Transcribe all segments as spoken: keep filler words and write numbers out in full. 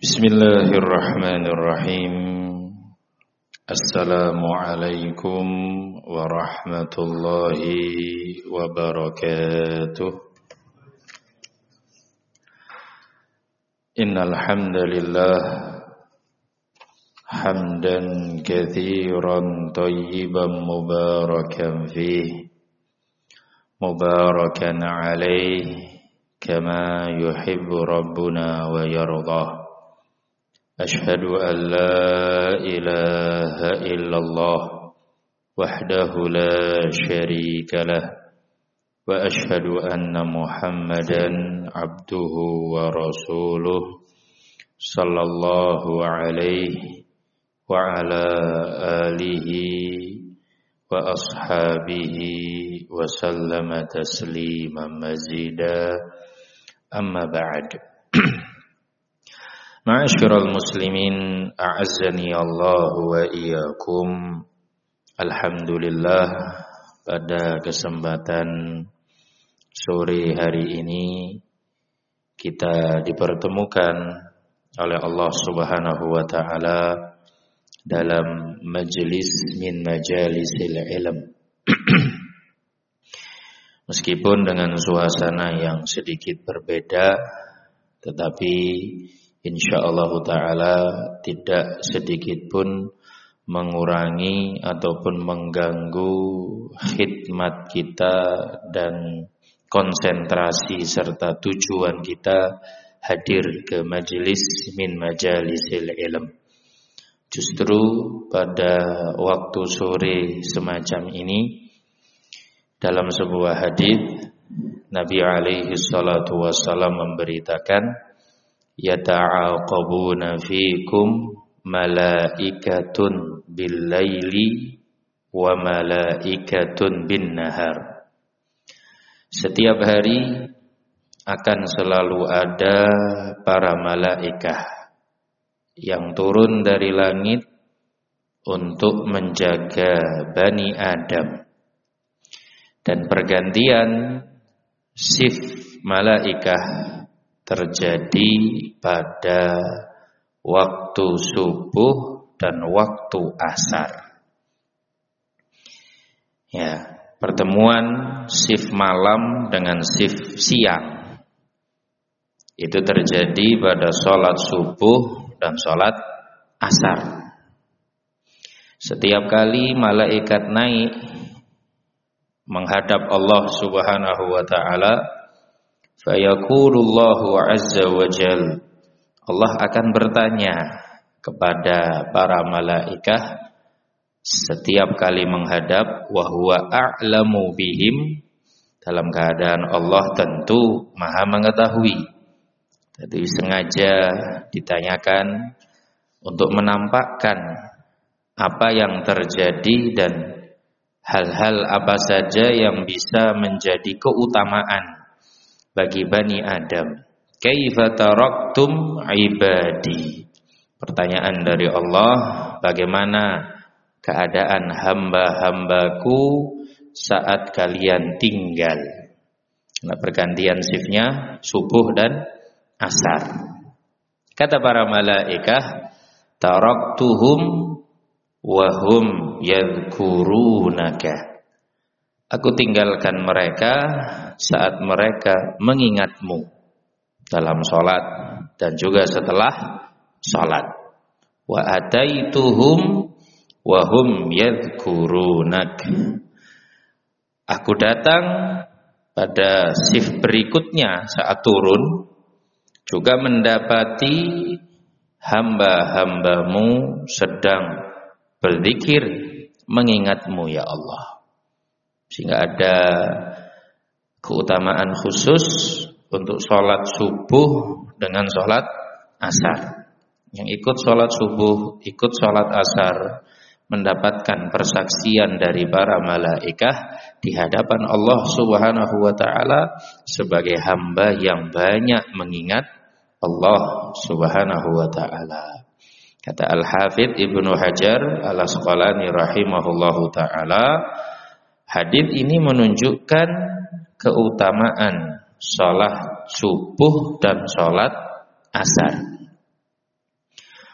Bismillahirrahmanirrahim. Assalamualaikum warahmatullahi wabarakatuh. Innal hamdalillah hamdan katsiran thayyiban mubarakan fihi mubarakan alaihi kama yuhibbu rabbuna wa yardah. Ashhadu an la ilaha illallah wahdahu la syarika lah wa ashhadu anna Muhammadan abduhu wa rasuluh sallallahu alaihi wa ala alihi wa ashabihi wa sallama tasliman mazida. Amma ba'd. Ma'asyiral muslimin, a'azzani Allah wa iyyakum. Alhamdulillah, pada kesempatan sore hari ini kita dipertemukan oleh Allah Subhanahu wa taala dalam majelis min majalisil ilm. Meskipun dengan suasana yang sedikit berbeda, tetapi insyaallah ta'ala tidak sedikit pun mengurangi ataupun mengganggu khidmat kita dan konsentrasi serta tujuan kita hadir ke majelis min majalisil ilm. Justru pada waktu sore semacam ini, dalam sebuah hadis Nabi alaihi salatu wassalam memberitakan, yata'aqabuna fikum malaikatun bil-laili wa malaikatun bin-nahar. Setiap hari akan selalu ada para malaikah yang turun dari langit untuk menjaga Bani Adam, dan pergantian shift malaikah terjadi pada waktu subuh dan waktu asar. Ya, pertemuan shift malam dengan shift siang itu terjadi pada sholat subuh dan sholat asar. Setiap kali malaikat naik menghadap Allah Subhanahu wa taala, fayaqulullahu azza wa jal, Allah akan bertanya kepada para malaikah setiap kali menghadap, wa huwa a'lamu bihim, dalam keadaan Allah tentu maha mengetahui. Jadi sengaja ditanyakan untuk menampakkan apa yang terjadi dan hal-hal apa saja yang bisa menjadi keutamaan bagi Bani Adam. Kaifa taraktum ibadi? Pertanyaan dari Allah, bagaimana keadaan hamba-hambaku saat kalian tinggal? Nah, pergantian shiftnya subuh dan asar. Kata para malaikah, taraktuhum wa hum yadhkurunaka. Aku tinggalkan mereka saat mereka mengingatmu dalam sholat dan juga setelah sholat. Wa ataituhum wa hum yadhkurunak. Aku datang pada shift berikutnya saat turun, juga mendapati hamba-hambamu sedang berzikir mengingatmu ya Allah. Sehingga ada keutamaan khusus untuk sholat subuh dengan sholat asar. Yang ikut sholat subuh, ikut sholat asar, mendapatkan persaksian dari para malaikah di hadapan Allah Subhanahu wa ta'ala sebagai hamba yang banyak mengingat Allah Subhanahu wa ta'ala. Kata Al-Hafidz Ibnu Hajar Al-Asqalani rahimahullahu ta'ala, hadis ini menunjukkan keutamaan sholat subuh dan sholat asar.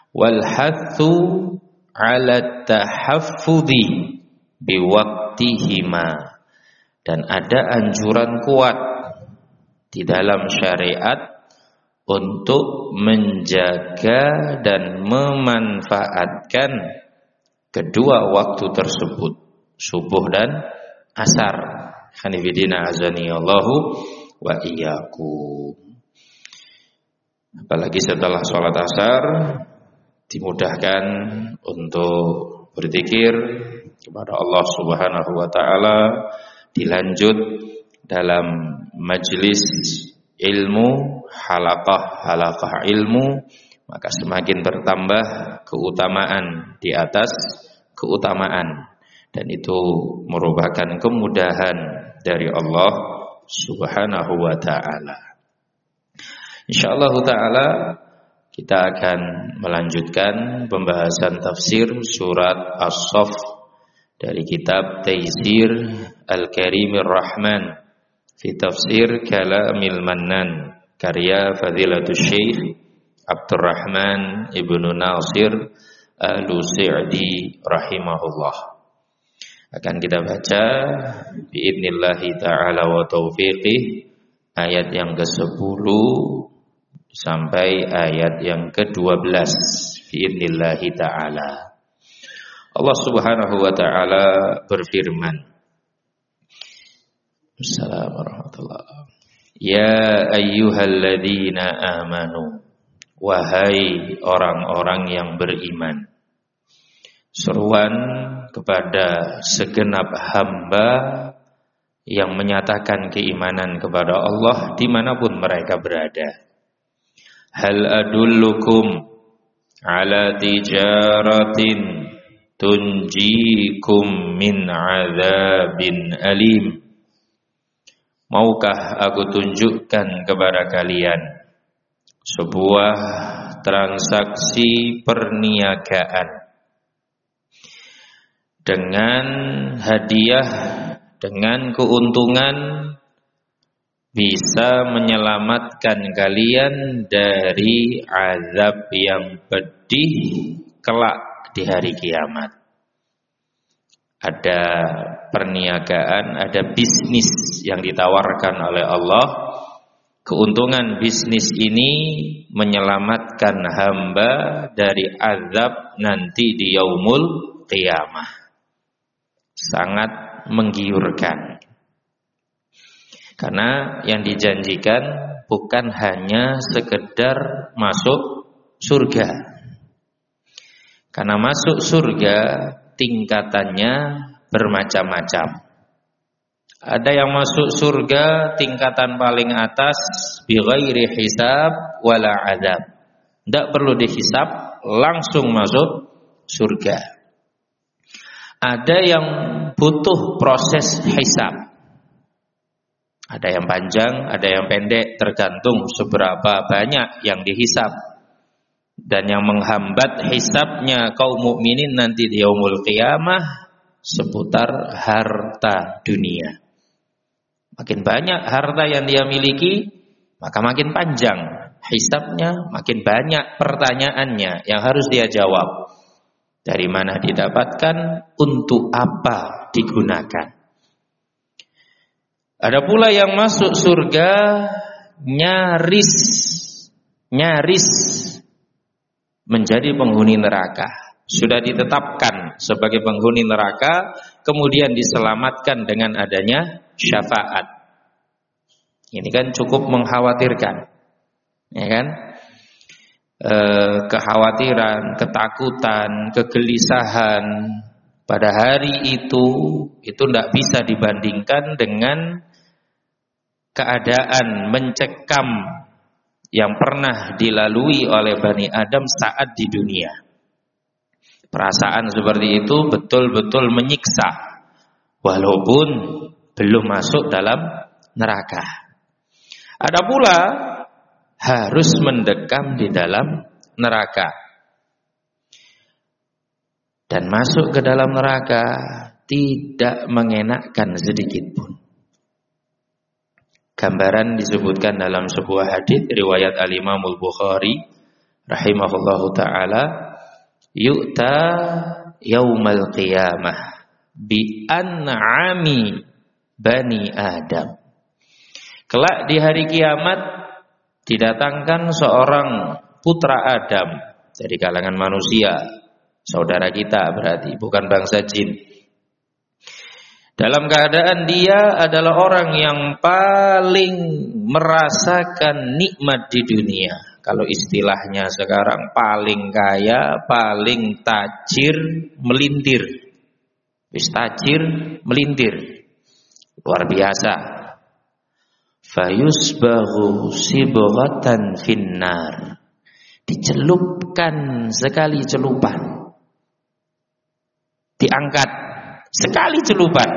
wal hathu 'ala tahaffudhi biwaqtihima, dan ada anjuran kuat di dalam syariat untuk menjaga dan memanfaatkan kedua waktu tersebut, subuh dan asar. Hanifidina azani Allahu wa iyyakum. Apalagi setelah sholat asar dimudahkan untuk berzikir kepada Allah Subhanahu wa taala, dilanjut dalam majlis ilmu, halaqah-halaqah ilmu, maka semakin bertambah keutamaan di atas keutamaan, dan itu merupakan kemudahan dari Allah Subhanahu wa taala. Insyaallah taala kita akan melanjutkan pembahasan tafsir surat As-Saff dari kitab Taysir Al-Karimir Rahman fi Tafsir Kalamil Mannan, karya Fadilatul Syekh Abdurrahman Ibnu Nasir Al-Sa'di rahimahullah. Akan kita baca biidnillahi ta'ala wa taufiqih ayat yang kesepuluh sampai ayat yang kedua belas biidnillahi ta'ala. Allah Subhanahu wa ta'ala berfirman, Assalamualaikum warahmatullahi wabarakatuh. Ya ayyuhalladzina amanu, wahai orang-orang yang beriman. Seruan kepada segenap hamba yang menyatakan keimanan kepada Allah dimanapun mereka berada. Hal adullukum ala tijaratin tunjikum min azabin alim. Maukah aku tunjukkan kepada kalian sebuah transaksi perniagaan dengan hadiah, dengan keuntungan bisa menyelamatkan kalian dari azab yang pedih kelak di hari kiamat. Ada perniagaan, ada bisnis yang ditawarkan oleh Allah. Keuntungan bisnis ini menyelamatkan hamba dari azab nanti di yaumul qiyamah. Sangat menggiurkan. Karena yang dijanjikan bukan hanya sekedar masuk surga. Karena masuk surga tingkatannya bermacam-macam. Ada yang masuk surga tingkatan paling atas bighairi hisab wala azab. Tidak perlu dihisab, langsung masuk surga. Ada yang butuh proses hisab. Ada yang panjang, ada yang pendek, tergantung seberapa banyak yang dihisab. Dan yang menghambat hisabnya kaum mukminin nanti di yaumul qiyamah seputar harta dunia. Makin banyak harta yang dia miliki, maka makin panjang hisabnya, makin banyak pertanyaannya yang harus dia jawab. Dari mana didapatkan, untuk apa digunakan. Ada pula yang masuk surga nyaris nyaris menjadi penghuni neraka. Sudah ditetapkan sebagai penghuni neraka, kemudian diselamatkan dengan adanya syafaat. Ini kan cukup mengkhawatirkan, ya kan? E, kekhawatiran, ketakutan, kegelisahan pada hari itu itu tidak bisa dibandingkan dengan keadaan mencekam yang pernah dilalui oleh Bani Adam saat di dunia. Perasaan seperti itu betul-betul menyiksa, walaupun belum masuk dalam neraka. Ada pula harus mendekam di dalam neraka. Dan masuk ke dalam neraka tidak mengenakkan sedikit pun. Gambaran disebutkan dalam sebuah hadis riwayat Al-Imam Al-Bukhari rahimahullahu taala, yu'ta yaumal qiyamah bi an'ami bani Adam. Kelak di hari kiamat didatangkan seorang putra Adam dari kalangan manusia, saudara kita berarti, bukan bangsa jin. Dalam keadaan dia adalah orang yang paling merasakan nikmat di dunia. Kalau istilahnya sekarang paling kaya, paling tajir, melintir. Wis tajir, melintir. Luar biasa. Fayusbahu sibghatan finnar. Dicelupkan sekali celupan. Diangkat sekali celupan.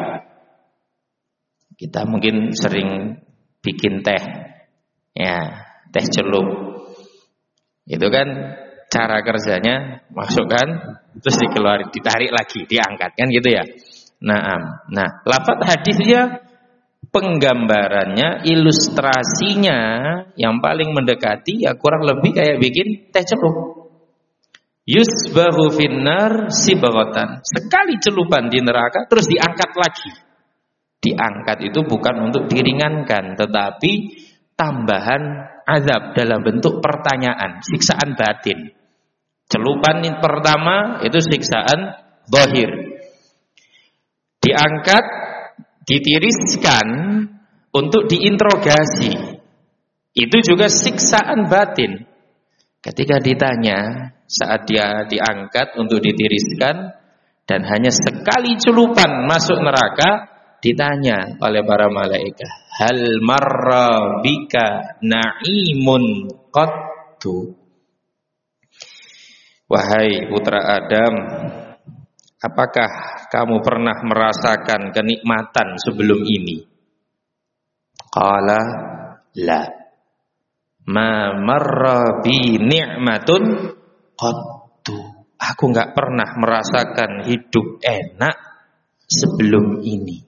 Kita mungkin sering bikin teh. Ya, teh celup. Itu kan cara kerjanya, masukkan terus dikeluarin, ditarik lagi, diangkat kan gitu ya. Nah, nah, lafaz hadisnya, penggambarannya, ilustrasinya yang paling mendekati ya kurang lebih kayak bikin teh celup. Yusbahu finnar sibghatan. Sekali celupan di neraka terus diangkat lagi. Diangkat itu bukan untuk diringankan, tetapi tambahan azab dalam bentuk pertanyaan, siksaan batin. Celupan pertama itu siksaan zahir. Diangkat, ditiriskan untuk diinterogasi. Itu juga siksaan batin. Ketika ditanya saat dia diangkat untuk ditiriskan dan hanya sekali celupan masuk neraka, ditanya oleh para malaikat, hal marra bika na'imun qattu. Wahai putra Adam, apakah kamu pernah merasakan kenikmatan sebelum ini? Qala la, ma marra bi ni'matun qattu. Aku enggak pernah merasakan hidup enak sebelum ini.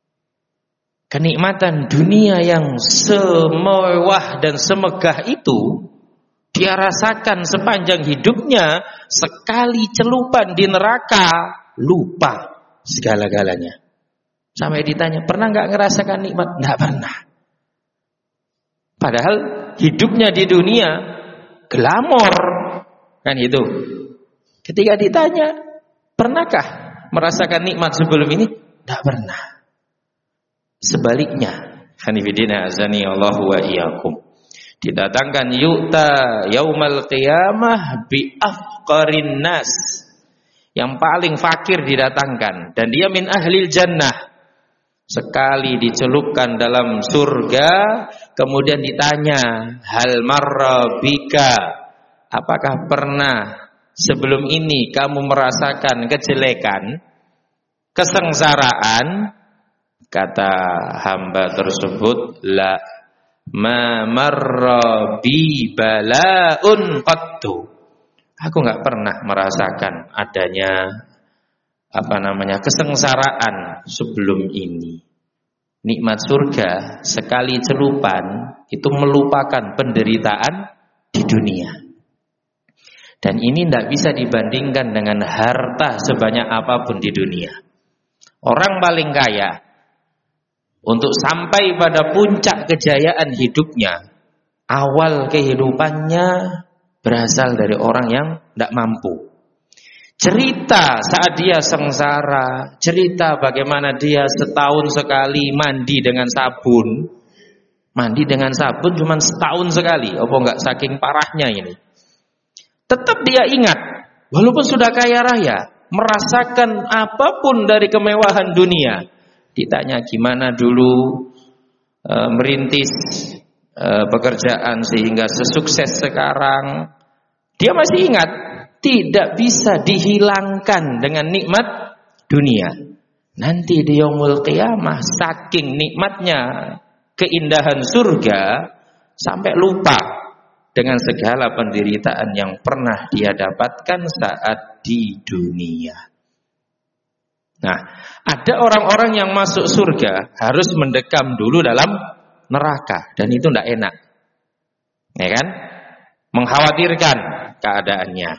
Kenikmatan dunia yang semewah dan semegah itu dia rasakan sepanjang hidupnya. Sekali celupan di neraka lupa segala-galanya. Sampai ditanya, pernah gak ngerasakan nikmat? Gak pernah. Padahal hidupnya di dunia glamor, kan itu. Ketika ditanya, pernahkah merasakan nikmat sebelum ini? Gak pernah. Sebaliknya, hanifidina azani Allahu wa iyyakum, didatangkan yu'ta yaumal qiyamah bi afqarin nas. Yang paling fakir didatangkan dan dia min ahlil jannah. Sekali dicelupkan dalam surga, kemudian ditanya, hal marra bika, apakah pernah sebelum ini kamu merasakan kejelekan, kesengsaraan? Kata hamba tersebut, la ma marra bi balaun qattu. Aku enggak pernah merasakan adanya apa namanya kesengsaraan sebelum ini. Nikmat surga sekali celupan itu melupakan penderitaan di dunia. Dan ini tidak bisa dibandingkan dengan harta sebanyak apapun di dunia. Orang paling kaya untuk sampai pada puncak kejayaan hidupnya, awal kehidupannya berasal dari orang yang tidak mampu. Cerita saat dia sengsara, cerita bagaimana dia setahun sekali mandi dengan sabun. Mandi dengan sabun cuma setahun sekali, apa enggak saking parahnya ini. Tetap dia ingat, walaupun sudah kaya raya, merasakan apapun dari kemewahan dunia. Ditanya gimana dulu e, merintis e, pekerjaan sehingga sesukses sekarang, dia masih ingat. Tidak bisa dihilangkan dengan nikmat dunia. Nanti di yaumul qiyamah, saking nikmatnya keindahan surga, sampai lupa dengan segala penderitaan yang pernah dia dapatkan saat di dunia. Nah, ada orang-orang yang masuk surga harus mendekam dulu dalam neraka, dan itu tidak enak, ya kan? mengkhawatirkan keadaannya.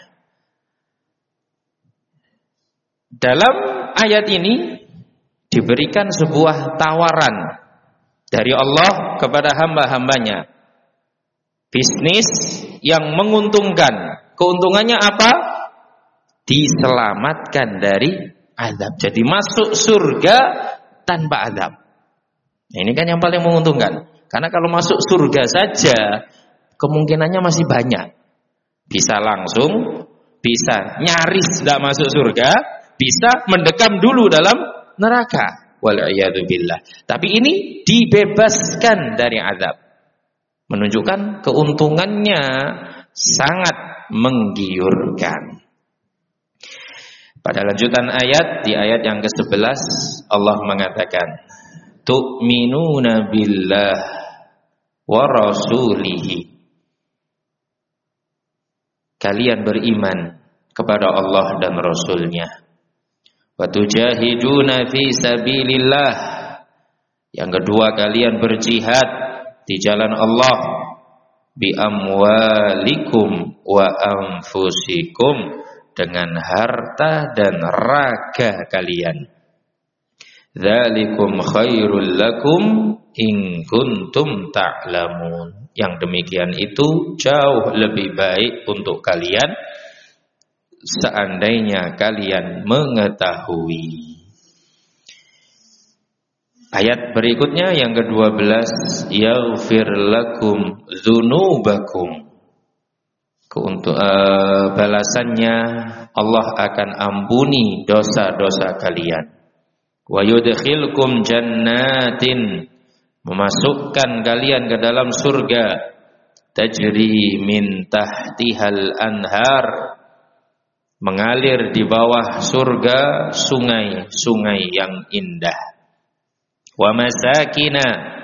Dalam ayat ini diberikan sebuah tawaran dari Allah kepada hamba-hambanya. Bisnis yang menguntungkan. Keuntungannya apa? Diselamatkan dari azab. Jadi masuk surga tanpa azab. Nah, ini kan yang paling menguntungkan. Karena kalau masuk surga saja kemungkinannya masih banyak. Bisa langsung, bisa nyaris tidak masuk surga, bisa mendekam dulu dalam neraka. Wal'iyadzubillah. Tapi ini dibebaskan dari azab. Menunjukkan keuntungannya sangat menggiurkan. Pada lanjutan ayat, di ayat yang kesebelas Allah mengatakan, tu'minuna billah wa rasulihi. Kalian beriman kepada Allah dan Rasulnya. Wa tujahiduna fi sabilillah. Yang kedua, kalian berjihad di jalan Allah bi amwalikum wa anfusikum, dengan harta dan raga kalian. Dzalikum khairul lakum in kuntum ta'lamun. Yang demikian itu jauh lebih baik untuk kalian seandainya kalian mengetahui. Ayat berikutnya yang kedua belas, yaghfir lakum dzunubakum. Untuk uh, balasannya Allah akan ampuni dosa-dosa kalian. Wa yudkhilkum jannatin, memasukkan kalian ke dalam surga, tajri min tahtihal anhar, mengalir di bawah surga sungai-sungai yang indah. Wa masakina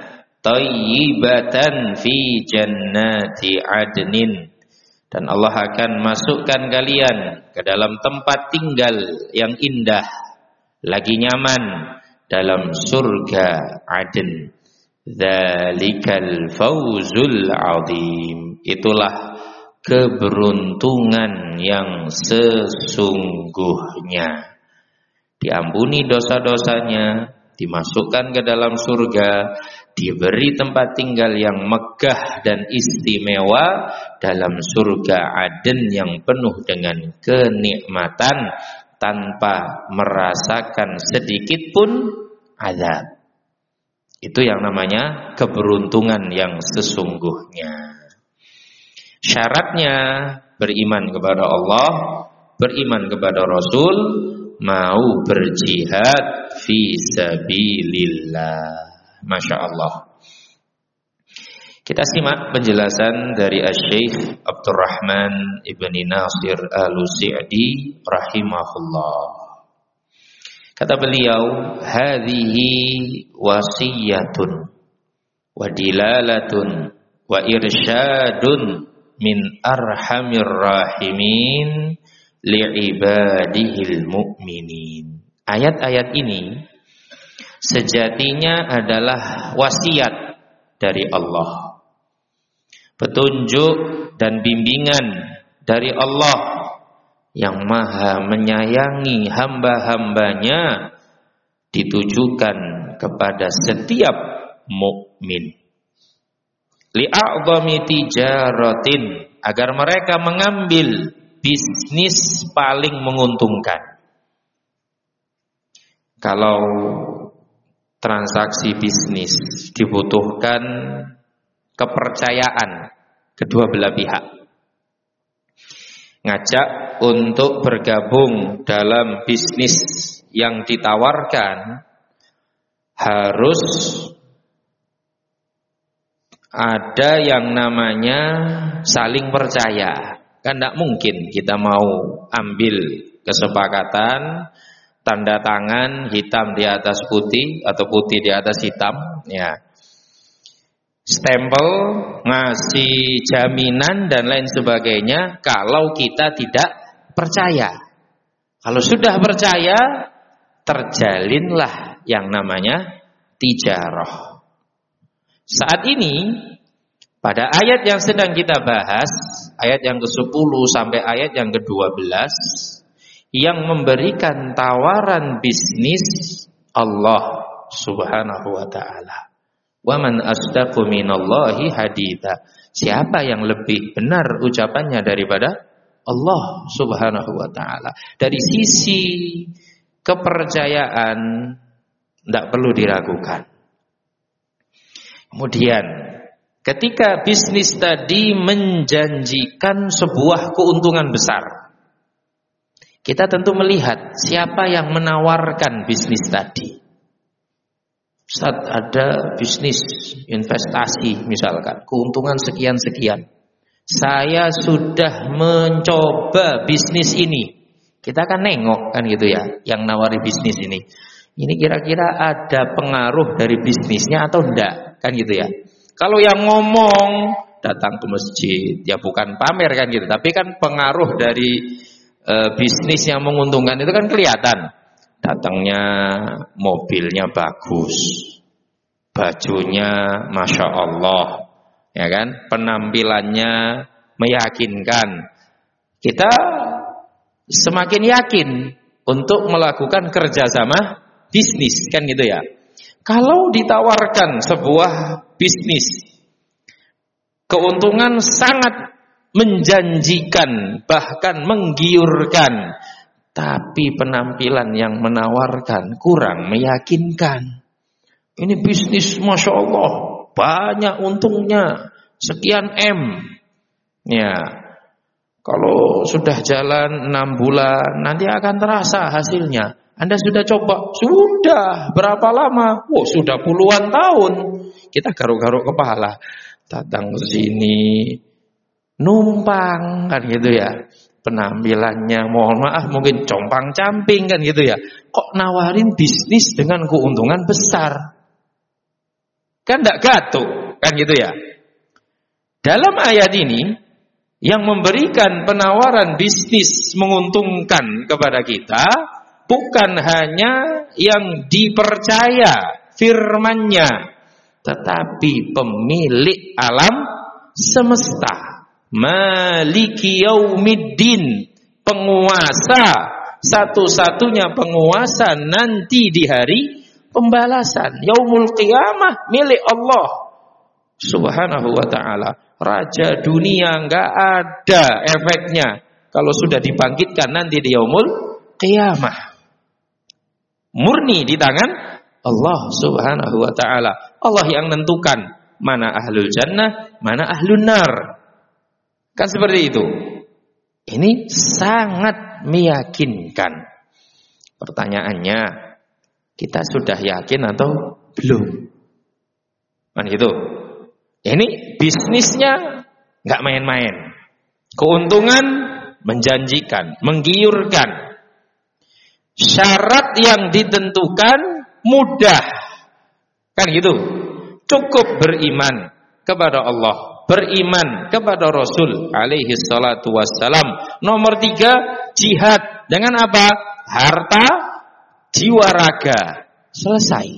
thayyibatan fi jannati adnin, dan Allah akan masukkan kalian ke dalam tempat tinggal yang indah, lagi nyaman dalam surga Aden. Dzalikal fawzul azim. Itulah keberuntungan yang sesungguhnya. Diampuni dosa-dosanya, dimasukkan ke dalam surga, diberi tempat tinggal yang megah dan istimewa dalam surga Aden yang penuh dengan kenikmatan tanpa merasakan sedikit pun azab. Itu yang namanya keberuntungan yang sesungguhnya. Syaratnya beriman kepada Allah, beriman kepada Rasul, mau berjihad fi sabilillah. Masya Allah. Kita simak penjelasan dari Asy-Syaikh Abdurrahman Ibni Nasir Al-Sa'di rahimahullah. Kata beliau, hadhihi wasiyatun wa dilalatun wa irsyadun min arhamir rahimin li'ibadihil mu'minin. Ayat-ayat ini sejatinya adalah wasiat dari Allah, petunjuk dan bimbingan dari Allah yang maha menyayangi hamba-hambanya, ditujukan kepada setiap mukmin. Li'a'zami tijaratin, agar mereka mengambil bisnis paling menguntungkan. Kalau transaksi bisnis dibutuhkan kepercayaan kedua belah pihak. Ngajak untuk bergabung dalam bisnis yang ditawarkan harus ada yang namanya saling percaya. Kan tidak mungkin kita mau ambil kesepakatan, tanda tangan hitam di atas putih atau putih di atas hitam, ya, stempel, ngasih jaminan dan lain sebagainya kalau kita tidak percaya. Kalau sudah percaya, terjalinlah yang namanya tijarah. Saat ini pada ayat yang sedang kita bahas, ayat yang kesepuluh sampai ayat yang kedua belas, yang memberikan tawaran bisnis Allah Subhanahu wa ta'ala. Wa man asdaqu minallahi haditha. Siapa yang lebih benar ucapannya daripada Allah Subhanahu wa ta'ala. Dari sisi kepercayaan tidak perlu diragukan. Kemudian ketika bisnis tadi menjanjikan sebuah keuntungan besar, kita tentu melihat siapa yang menawarkan bisnis tadi. Saat ada bisnis investasi misalkan, keuntungan sekian-sekian. Saya sudah mencoba bisnis ini. Kita kan nengok kan gitu ya, yang nawari bisnis ini. Ini kira-kira ada pengaruh dari bisnisnya atau enggak, kan gitu ya. Kalau yang ngomong datang ke masjid, ya bukan pamer kan gitu, tapi kan pengaruh dari e, bisnis yang menguntungkan itu kan kelihatan. Datangnya mobilnya bagus, bajunya masya Allah, ya kan, penampilannya meyakinkan. Kita semakin yakin untuk melakukan kerjasama bisnis, kan gitu ya. Kalau ditawarkan sebuah bisnis, keuntungan sangat menjanjikan, bahkan menggiurkan, tapi penampilan yang menawarkan kurang meyakinkan. Ini bisnis masya Allah, banyak untungnya, sekian M. Ya, kalau sudah jalan enam bulan, nanti akan terasa hasilnya. Anda sudah coba? Sudah. Berapa lama? Oh, sudah puluhan tahun. Kita garuk-garuk kepala. Datang ke sini, numpang, kan gitu ya. Penampilannya, mohon maaf, mungkin compang-camping, kan gitu ya. Kok nawarin bisnis dengan keuntungan besar? Kan tidak gatuk, kan gitu ya. Dalam ayat ini, yang memberikan penawaran bisnis menguntungkan kepada kita, bukan hanya yang dipercaya firman-Nya, tetapi pemilik alam semesta, Maliki Yaumiddin, penguasa, satu-satunya penguasa nanti di hari pembalasan, Yaumul Qiyamah, milik Allah Subhanahu wa ta'ala. Raja dunia enggak ada efeknya kalau sudah dibangkitkan nanti di Yaumul Qiyamah. Murni di tangan Allah Subhanahu wa ta'ala. Allah yang menentukan mana ahlul jannah, mana ahlun nar. Kan seperti itu. Ini sangat meyakinkan. Pertanyaannya, kita sudah yakin atau belum? Kan gitu. Ini bisnisnya nggak main-main. Keuntungan menjanjikan, menggiurkan. Syarat yang ditentukan mudah. Kan gitu. Cukup beriman kepada Allah, beriman kepada Rasul alaihi salatu wassalam. Nomor tiga, jihad. Dengan apa? Harta, jiwa, raga. Selesai.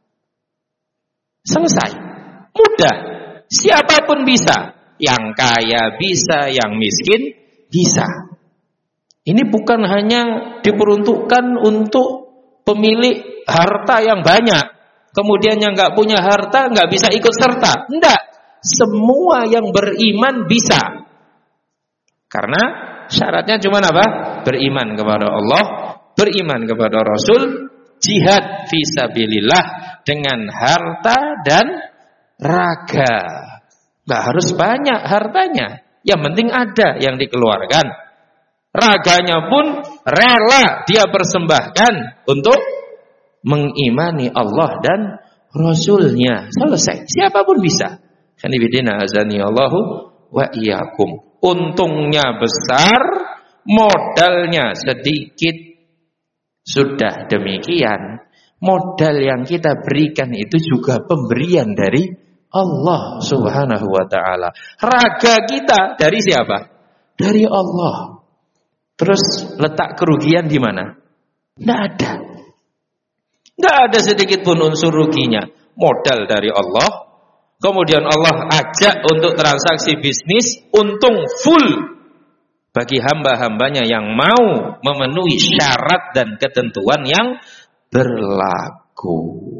Selesai. Mudah. Siapapun bisa. Yang kaya bisa, yang miskin bisa. Ini bukan hanya diperuntukkan untuk pemilik harta yang banyak. Kemudian yang nggak punya harta nggak bisa ikut serta. Enggak. Semua yang beriman bisa. Karena syaratnya cuma apa? Beriman kepada Allah, beriman kepada Rasul, jihad fisabilillah dengan harta dan raga. Nggak harus banyak hartanya. Yang penting ada yang dikeluarkan. Raganya pun rela dia persembahkan untuk mengimani Allah dan Rasulnya. Selesai. Siapapun bisa. Kanibidina azani Allahu wa iyyakum. Untungnya besar, modalnya sedikit. Sudah demikian, modal yang kita berikan itu juga pemberian dari Allah Subhanahu wa ta'ala. Raga kita dari siapa? Dari Allah. Terus letak kerugian di mana? Tidak ada. Tidak ada sedikit pun unsur ruginya. Modal dari Allah, Kemudian Allah ajak untuk transaksi bisnis, untung full bagi hamba-hambanya yang mau memenuhi syarat dan ketentuan yang berlaku.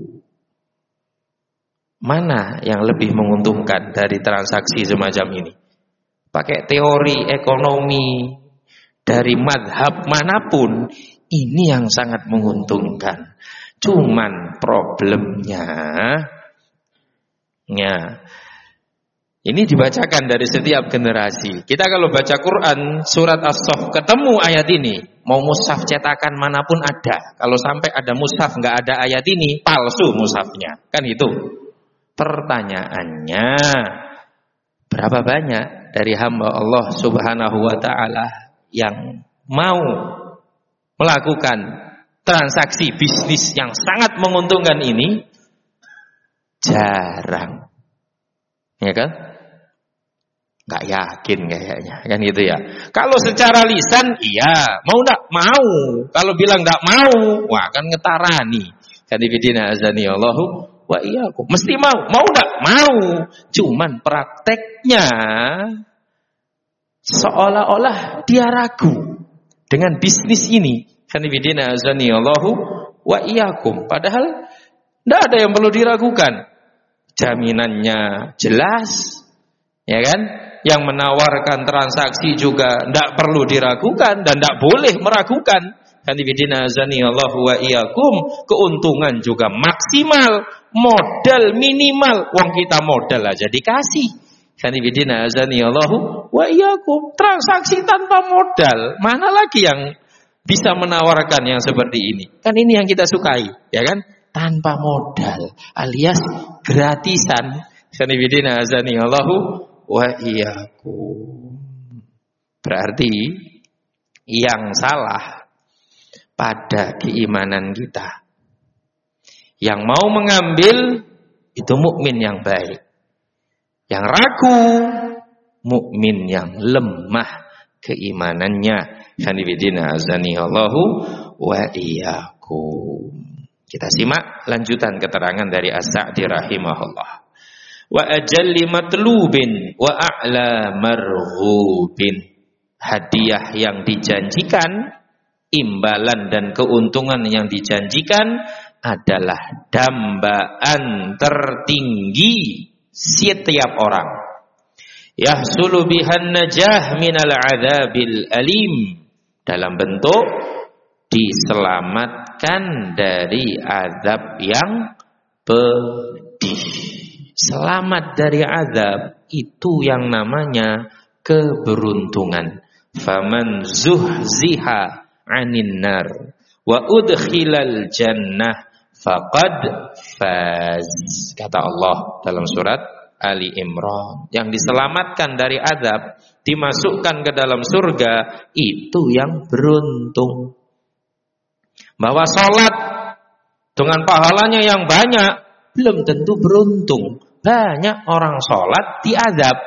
Mana yang lebih menguntungkan dari transaksi semacam ini? Pakai teori ekonomi dari madhab manapun, ini yang sangat menguntungkan. Cuman problemnya, ya, ini dibacakan dari setiap generasi. Kita kalau baca Quran, surat As-Saff, ketemu ayat ini, mau mushaf cetakan manapun ada. Kalau sampai ada mushaf nggak ada ayat ini, palsu mushafnya. Kan itu. Pertanyaannya, berapa banyak dari hamba Allah Subhanahu wa ta'ala yang mau melakukan transaksi bisnis yang sangat menguntungkan ini? Jarang. Ya kan? Nggak yakin kayaknya, kan gitu ya. Kalau secara lisan, iya, mau nggak mau. Kalau bilang nggak mau, wah kan ngetarani. Kan ibidina azani Allahu wa iyyakum. Mesti mau, mau nggak mau. Cuman prakteknya seolah-olah dia ragu dengan bisnis ini. Kan ibidina azani Allahu wa iyyakum. Padahal nggak ada yang perlu diragukan. Jaminannya jelas, ya kan? Yang menawarkan transaksi juga tidak perlu diragukan dan tidak boleh meragukan. Kanibidina azani Allahu wa iyyakum, keuntungan juga maksimal, modal minimal. Wong kita modal aja dikasih. Kanibidina azani Allahu wa iyyakum, transaksi tanpa modal. Mana lagi yang bisa menawarkan yang seperti ini? Kan ini yang kita sukai, ya kan? Tanpa modal, alias gratisan. Kanibidina azani Allahu wa iyyakum. Berarti yang salah pada keimanan kita. Yang mau mengambil itu mukmin yang baik. Yang ragu mukmin yang lemah keimanannya. Kanibidina azani Allahu wa iyyakum. Kita simak lanjutan keterangan dari As-Sa'di rahimahullah. Wa ajalli matlubin wa a'la marghubin. Hadiah yang dijanjikan, imbalan dan keuntungan yang dijanjikan adalah dambaan tertinggi setiap orang. Yahsulu bihan najah minal adzabil alim, dalam bentuk diselamatkan dari azab yang pedih. Selamat dari azab itu yang namanya keberuntungan. Faman zuhziha 'anil nar wa udkhilal jannah faqad faz. Kata Allah dalam surat Ali Imran, yang diselamatkan dari azab, dimasukkan ke dalam surga, itu yang beruntung. Bahwa sholat dengan pahalanya yang banyak belum tentu beruntung. Banyak orang sholat diazab.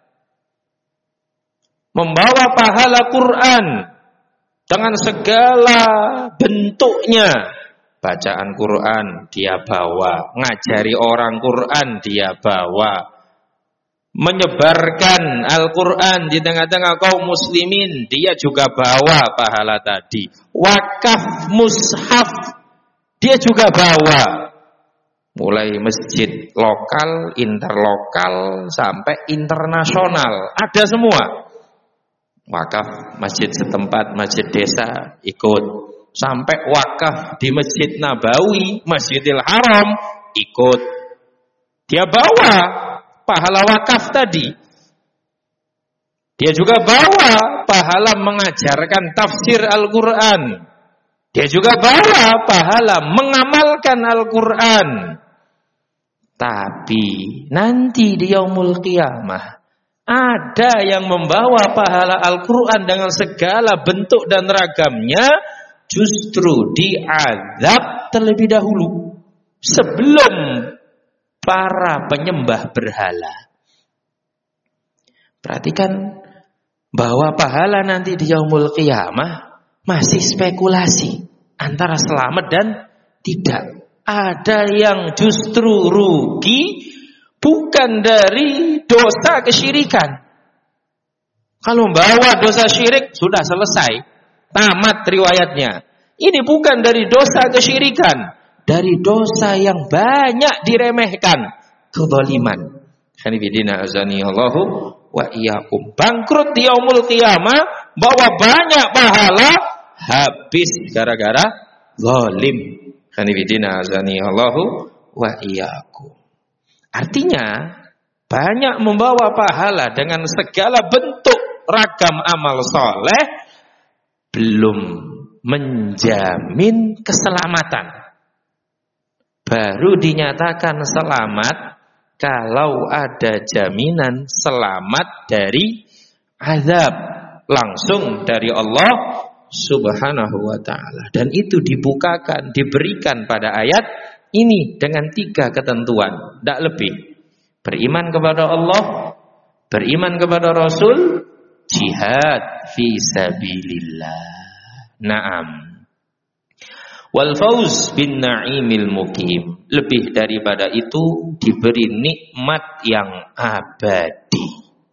Membawa pahala Quran dengan segala bentuknya, bacaan Quran dia bawa, ngajari orang Quran dia bawa, menyebarkan Al-Quran di tengah-tengah kaum muslimin dia juga bawa pahala tadi. Wakaf mushaf dia juga bawa, mulai masjid lokal, interlokal sampai internasional ada semua. Wakaf masjid setempat, masjid desa ikut, sampai wakaf di Masjid Nabawi, Masjidil Haram ikut. Dia bawa pahala wakaf tadi. Dia juga bawa pahala mengajarkan tafsir Al-Quran. Dia juga bawa pahala mengamalkan Al-Quran. Tapi nanti di yaumul qiyamah ada yang membawa pahala Al-Quran dengan segala bentuk dan ragamnya, justru diazab terlebih dahulu sebelum para penyembah berhala. Perhatikan bahwa pahala nanti di yaumul qiyamah masih spekulasi antara selamat dan tidak. Ada yang justru rugi bukan bukan dari dosa kesyirikan. Kalau membawa dosa syirik sudah selesai, tamat riwayatnya. Ini bukan dari dosa kesyirikan, dari dosa yang banyak diremehkan, kezaliman. Khanifidina azani Allahu wa iyyakum. Bangkrut di yaumul qiyamah, bawa banyak pahala, habis gara-gara zalim. Khanifidina azani Allahu wa iyyakum. Artinya banyak membawa pahala dengan segala bentuk ragam amal soleh belum menjamin keselamatan. Baru dinyatakan selamat kalau ada jaminan selamat dari azab langsung dari Allah Subhanahu wa ta'ala. Dan itu dibukakan, diberikan pada ayat ini dengan tiga ketentuan, tidak lebih. Beriman kepada Allah, beriman kepada Rasul, jihad fi sabilillah. Naam. Wal fauz bin na'imil muqim. Lebih daripada itu, diberi nikmat yang abadi.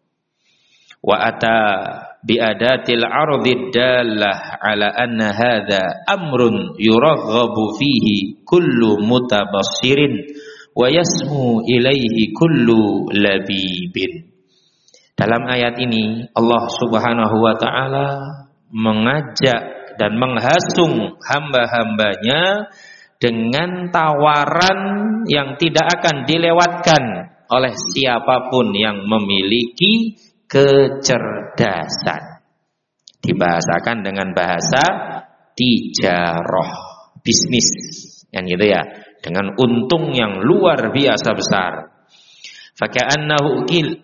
Wa ata bi adatil ardid dallah ala anna hadza amrun yuraghabu fihi kullu mutabassirin wa yasmu ilaihi kullu labibin. Dalam ayat ini Allah Subhanahu wa taala mengajak dan menghasung hamba-hambanya dengan tawaran yang tidak akan dilewatkan oleh siapapun yang memiliki kecerdasan. Dibahasakan dengan bahasa tijarah, bisnis, yang gitu ya, dengan untung yang luar biasa besar. Faka'annahu qil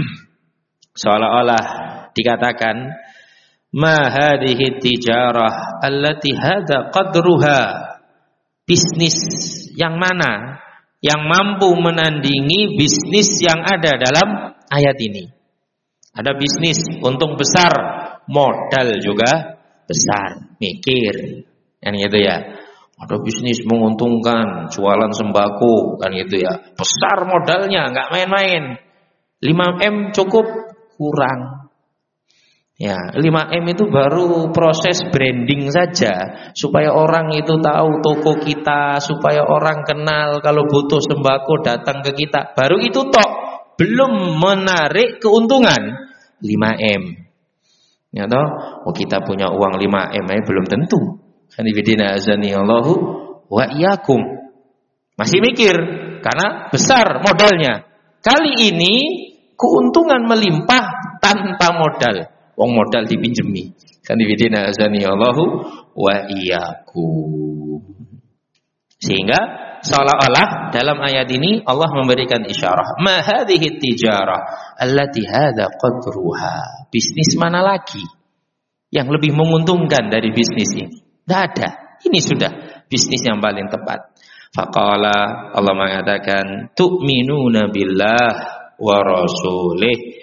seolah-olah dikatakan ma hadhihi tijarah allati hadha qadruha, bisnis yang mana yang mampu menandingi bisnis yang ada dalam ayat ini. Ada bisnis untung besar, modal juga besar, mikir kan gitu ya. Ada bisnis menguntungkan, jualan sembako kan gitu ya, besar modalnya, nggak main-main. lima M cukup, kurang. Ya, lima M itu baru proses branding saja, supaya orang itu tahu toko kita, supaya orang kenal kalau butuh sembako datang ke kita. Baru itu tok, belum menarik keuntungan lima M. Ya toh, oh kita punya uang lima M aja belum tentu. Khanifidina azani Allahu wa iyyakum. Masih mikir karena besar modalnya. Kali ini keuntungan melimpah tanpa modal. Wong modal dipinjemi. Khanifidina azani Allahu wa iyyakum. Sehingga seolah-olah dalam ayat ini Allah memberikan isyarah, ma hadhihi tijarah allati hadza qadruha. Bisnis mana lagi yang lebih menguntungkan dari bisnis ini? Tidak ada. Ini sudah bisnis yang paling tepat. Faqala, Allah mengatakan, tu'minuna billah wa rasulih.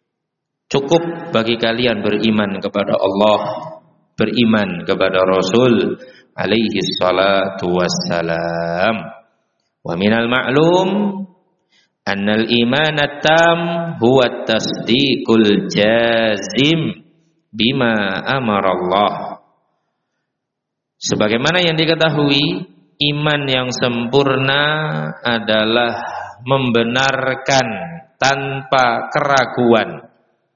Cukup bagi kalian beriman kepada Allah, beriman kepada Rasul alaihi salatu wassalam. Wa minal ma'lum annal iman at-tam huwa at-tasdiqul jazim bima amara Allah. Sebagaimana yang diketahui, iman yang sempurna adalah membenarkan tanpa keraguan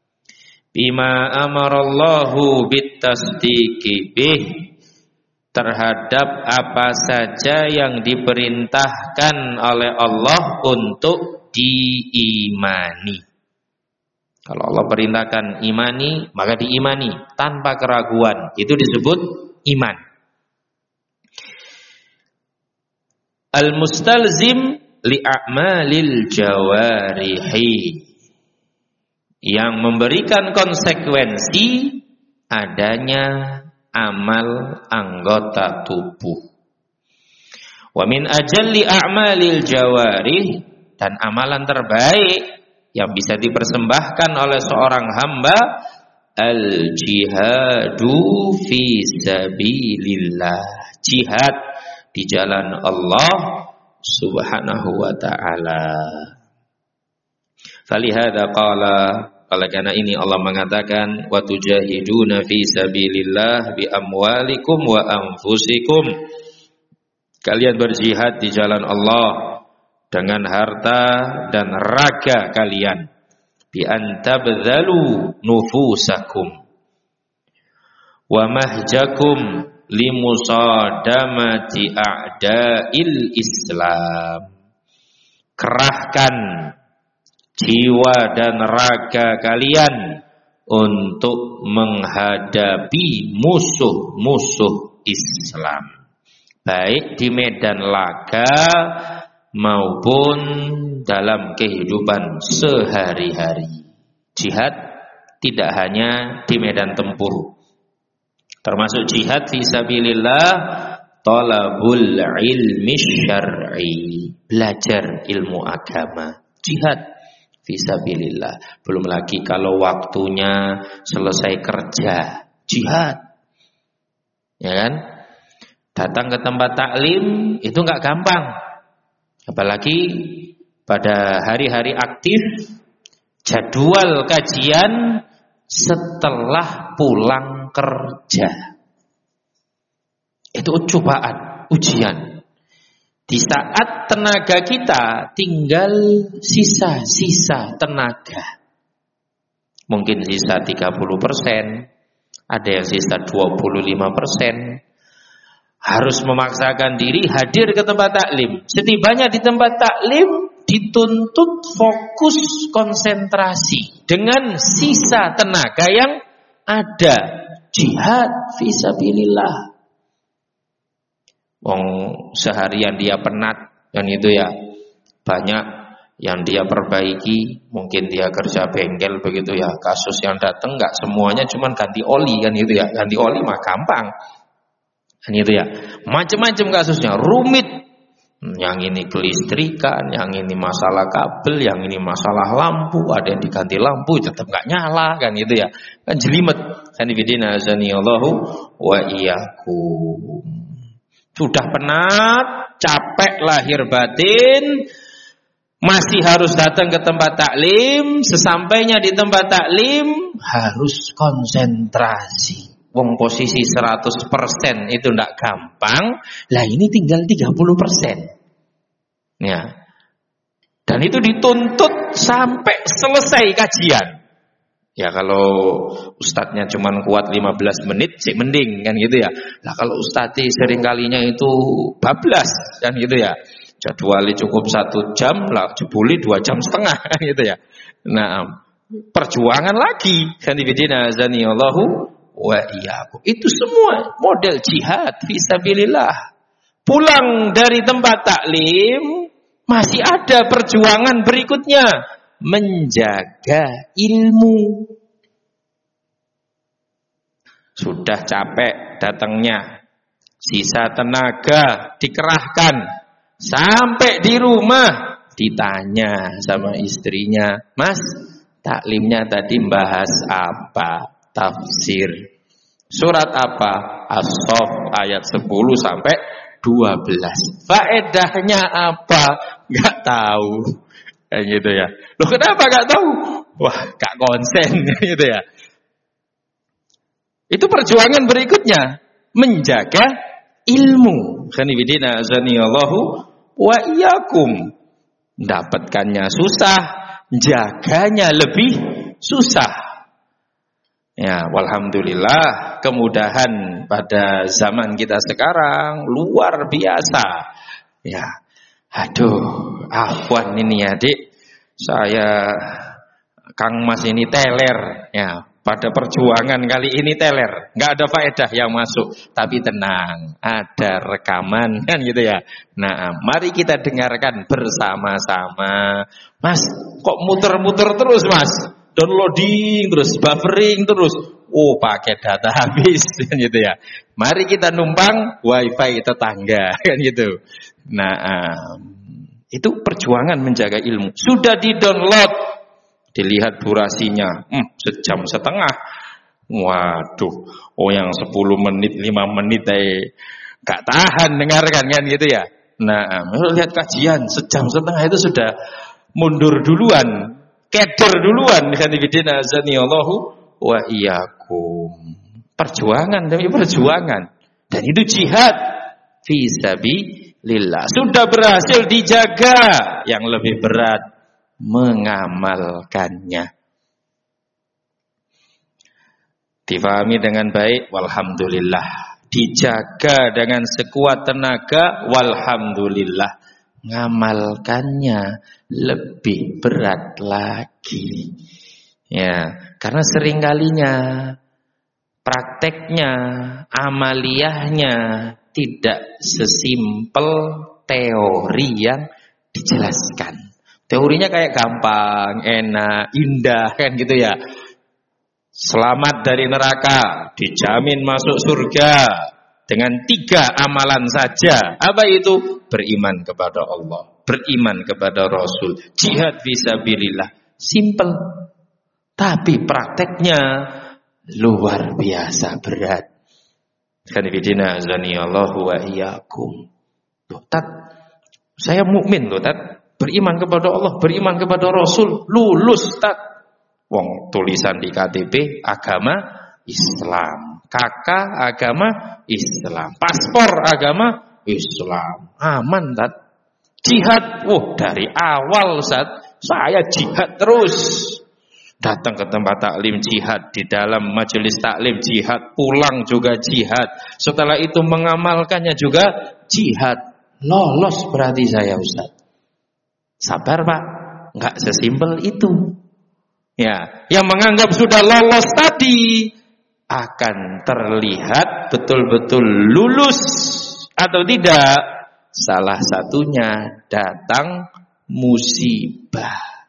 bima amarallahu bitasdiqi bih, terhadap apa saja yang diperintahkan oleh Allah untuk diimani. Kalau Allah perintahkan imani, maka diimani tanpa keraguan. Itu disebut iman. Al-mustalzim li'a'malil jawarihi, yang memberikan konsekuensi adanya amal anggota tubuh. Wa min ajalli a'malil jawarih, dan amalan terbaik yang bisa dipersembahkan oleh seorang hamba al-jihadu fi sabilillah, jihad di jalan Allah Subhanahu wa ta'ala. Falihada qala, oleh karena ini Allah mengatakan wa tujahiduna fi sabilillah bi amwalikum wa anfusikum. Kalian berjihad di jalan Allah dengan harta dan raga kalian. Bi antabdhalu nufusakum wa mahjakum limusadamati a'da'il Islam. Kerahkan jiwa dan raga kalian untuk menghadapi musuh-musuh Islam, baik di medan laga maupun dalam kehidupan sehari-hari. Jihad tidak hanya di medan tempur, termasuk jihad fisabilillah, talabul ilmi syar'i, belajar ilmu agama, jihad fisabilillah. Belum lagi kalau waktunya selesai kerja, jihad. Ya kan? Datang ke tempat taklim itu enggak gampang. Apalagi pada hari-hari aktif, jadwal kajian setelah pulang kerja. Itu cobaan, ujian. Di saat tenaga kita tinggal sisa-sisa tenaga. Mungkin sisa tiga puluh persen, ada yang sisa dua puluh lima persen. Harus memaksakan diri hadir ke tempat taklim. Setibanya di tempat taklim dituntut fokus konsentrasi dengan sisa tenaga yang ada. Jihad fisabilillah. Wong seharian dia penat kan itu ya, banyak yang dia perbaiki, mungkin dia kerja bengkel begitu ya, kasus yang datang nggak semuanya cuman ganti oli kan itu ya, ganti oli mah gampang kan itu ya, macam-macam kasusnya rumit, yang ini kelistrikan, yang ini masalah kabel, yang ini masalah lampu, ada yang diganti lampu tetap nggak nyala kan itu ya, kan jelimet kan ibidina azanillahu wa iyyakum. Sudah penat, capek lahir batin, masih harus datang ke tempat taklim. Sesampainya di tempat taklim harus konsentrasi. Wong posisi seratus persen itu enggak gampang. Lah ini tinggal tiga puluh persen. Ya. Dan itu dituntut sampai selesai kajian. Ya kalau ustadznya cuma kuat lima belas menit sih mending kan gitu ya. Nah kalau ustadz sering kalinya itu bablas kan gitu ya. Jadwalnya cukup satu jam lah, jebuli dua jam setengah kan gitu ya. Nah perjuangan lagi kan ibidina azanillahu wa iyyakum. Itu semua model jihad fisabilillah. Pulang dari tempat taklim masih ada perjuangan berikutnya. Menjaga ilmu. Sudah capek datangnya, sisa tenaga dikerahkan, sampai di rumah ditanya sama istrinya, Mas, taklimnya tadi bahas apa? Tafsir surat apa? As-Saff ayat sepuluh sampai dua belas. Faedahnya apa? Enggak tahu. Kayak gitu ya. Loh kenapa gak tahu? Wah gak konsen gitu ya. Itu perjuangan berikutnya. Menjaga ilmu. Khanifidina azanillahu wa iyyakum. Dapatkannya susah, jaganya lebih susah. Ya, walhamdulillah kemudahan pada zaman kita sekarang luar biasa. Ya. Aduh, afwan ini ya dik, saya Kang Mas ini teler ya, pada perjuangan kali ini teler, nggak ada faedah yang masuk, tapi tenang, ada rekaman kan gitu ya. Nah, mari kita dengarkan bersama-sama. Mas, kok muter-muter terus Mas? Downloading terus, buffering terus, oh pakai data habis kan gitu ya. Mari kita numpang wifi tetangga kan gitu. Nah, um, itu perjuangan menjaga ilmu. Sudah di-download, dilihat durasinya, hmm, sejam setengah. Waduh, oh yang sepuluh menit, lima menit eh gak tahan dengarkan kan gitu ya. Nah, lihat kajian sejam setengah itu sudah mundur duluan. keder duluan. Khanifidina azanillahu wa iyyakum. Perjuangan demi perjuangan. Dan itu jihad fisabilillah. Sudah berhasil dijaga, yang lebih berat mengamalkannya. Difahami dengan baik, walhamdulillah. Dijaga dengan sekuat tenaga, walhamdulillah. Ngamalkannya lebih berat lagi. Ya, karena seringkalinya prakteknya, amaliyahnya tidak sesimpel teori yang dijelaskan. Teorinya kayak gampang, enak, indah kan gitu ya. Selamat dari neraka, dijamin masuk surga dengan tiga amalan saja. Apa itu? Beriman kepada Allah, beriman kepada Rasul, jihad fisabilillah. Simple. Tapi prakteknya luar biasa berat. Khanifidina azanillahu wa iyyakum. Loh, tat, saya mukmin loh, tat. Beriman kepada Allah, beriman kepada Rasul, lulus, tat. Wong tulisan di K T P agama Islam, K K agama Islam, paspor agama Islam. Aman, tat. Jihad, wah dari awal, Ustaz, saya jihad terus. Datang ke tempat taklim jihad, di dalam majelis taklim jihad, pulang juga jihad. Setelah itu mengamalkannya juga jihad. Lolos berarti saya, Ustaz. Sabar, Pak. Enggak sesimpel itu. Ya, yang menganggap sudah lolos tadi akan terlihat betul-betul lulus atau tidak. Salah satunya datang musibah.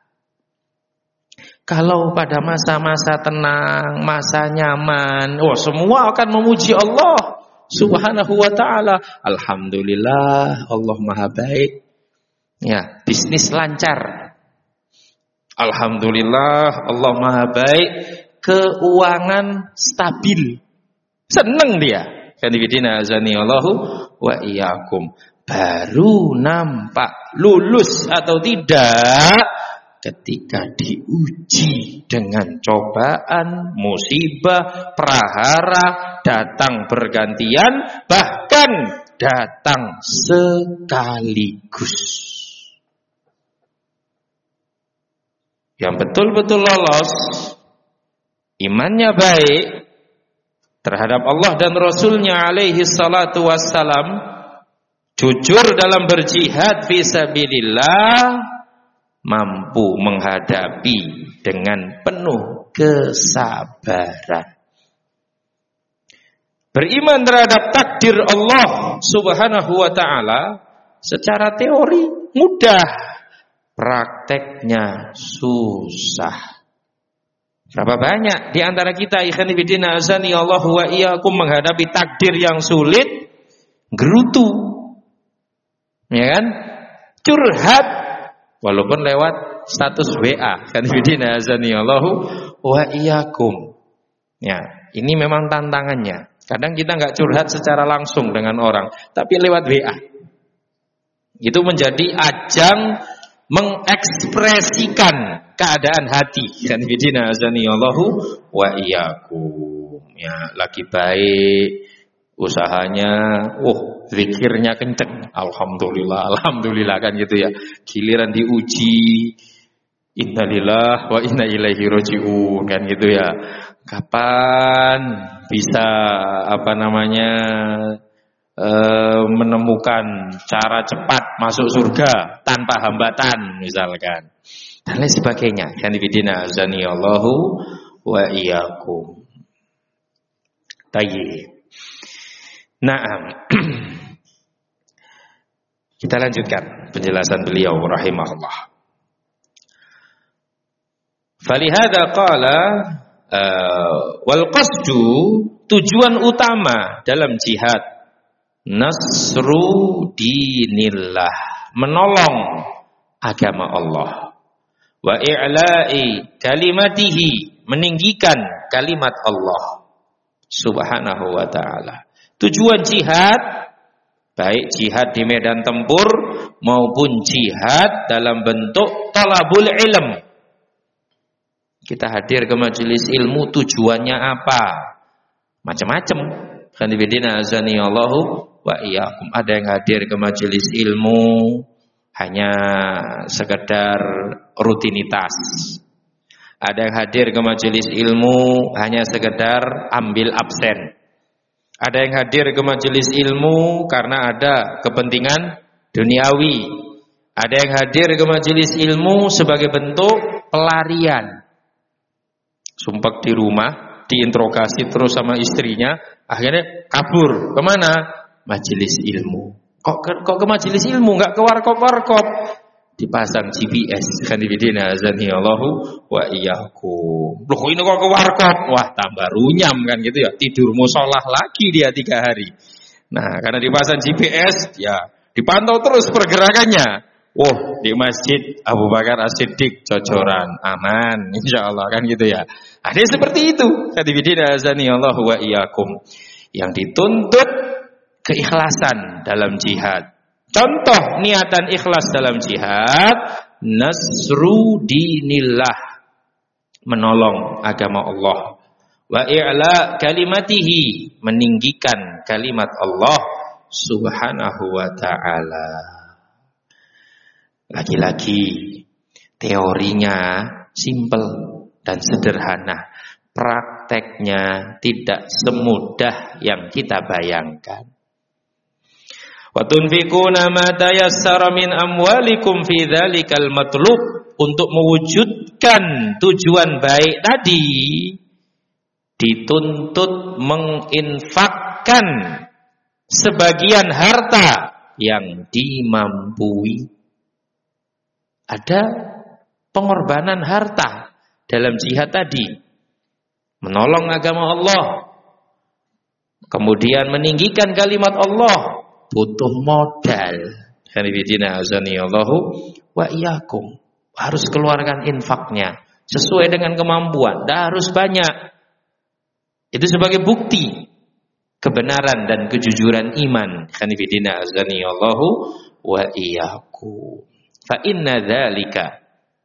Kalau pada masa-masa tenang, masa nyaman, oh semua akan memuji Allah Subhanahu wa ta'ala. Alhamdulillah, Allah Maha baik. Ya, bisnis lancar. Alhamdulillah, Allah Maha baik. Keuangan stabil. Seneng dia. Khanifidina azanillahu wa iyyakum. Baru nampak lulus atau tidak ketika diuji dengan cobaan, musibah, prahara, datang bergantian, bahkan datang sekaligus. Yang betul-betul lolos, imannya baik terhadap Allah dan Rasulnya alaihi salatu wassalam, jujur dalam berjihad fisabilillah, mampu menghadapi dengan penuh kesabaran. Beriman terhadap takdir Allah Subhanahu wa ta'ala secara teori mudah, prakteknya susah. Berapa banyak di antara kita ikhwan fillah azani Allah wa iyyakum menghadapi takdir yang sulit, gerutu, ya kan? Curhat walaupun lewat status W A, kan fillah azani Allah wa iyyakum. Ya, ini memang tantangannya. Kadang kita enggak curhat secara langsung dengan orang, tapi lewat W A. Itu menjadi ajang mengekspresikan keadaan hati. Kan bidina azani Allahu wa iyyakum. Ya, lagi baik usahanya, oh zikirnya kenceng. Alhamdulillah, alhamdulillah kan gitu ya. Giliran diuji, innalillah wa inna ilaihi rajiun kan gitu ya. Kapan bisa apa namanya e, menemukan cara cepat masuk surga tanpa hambatan misalkan dan lain sebagainya. Kan bidina azani Allahu wa iyyakum. Tayyib. Naam. Kita lanjutkan penjelasan beliau rahimahullah. Falihada qala uh, wal qasdu, tujuan utama dalam jihad nasru dinillah, menolong agama Allah, wa i'la'i kalimatihi, meninggikan kalimat Allah Subhanahu wa ta'ala. Tujuan jihad, baik jihad di medan tempur maupun jihad dalam bentuk talabul ilm, Kita hadir ke majelis ilmu tujuannya apa? Macam-macam. Khanifidina azani Allahu wa iyyakum. Ada yang hadir ke majelis ilmu hanya sekedar rutinitas. Ada yang hadir ke majelis ilmu hanya sekedar ambil absen. Ada yang hadir ke majelis ilmu karena ada kepentingan duniawi. Ada yang hadir ke majelis ilmu sebagai bentuk pelarian. Sumpah di rumah, diinterogasi terus sama istrinya, akhirnya kabur. Kemana? Majelis ilmu. Kok ke, kok ke majelis ilmu, nggak ke warkop-warkop? Dipasang G P S. Khanifidina azani Allahu wa iyyakum. Loh ini kok ke warkop? Wah, tambah runyam kan gitu ya. Tidur musolah lagi dia tiga hari. Nah, karena dipasang G P S, ya dipantau terus pergerakannya. Wah, di Masjid Abu Bakar As-Siddiq cocoran, aman insyaallah kan gitu ya. Ada seperti itu. Khanifidina azani Allahu wa iyyakum. Yang dituntut keikhlasan dalam jihad. Contoh niatan ikhlas dalam jihad, nasru dinillah, menolong agama Allah, wa i'la kalimatihi, meninggikan kalimat Allah subhanahu wa ta'ala. Lagi-lagi teorinya simple dan sederhana, prakteknya tidak semudah yang kita bayangkan. Wa tunfiquna ma tayassara min amwalikum fi dzalikal matlub, untuk mewujudkan tujuan baik tadi dituntut menginfakkan sebagian harta yang dimampui. Ada pengorbanan harta dalam jihad tadi, menolong agama Allah, kemudian meninggikan kalimat Allah. Butuh modal. Khanifidina azani Allahu wa iyyakum. Harus keluarkan infaknya sesuai dengan kemampuan. Tidak harus banyak. Itu sebagai bukti kebenaran dan kejujuran iman. Khanifidina azani Allahu wa iyyakum. Fa inna dzalika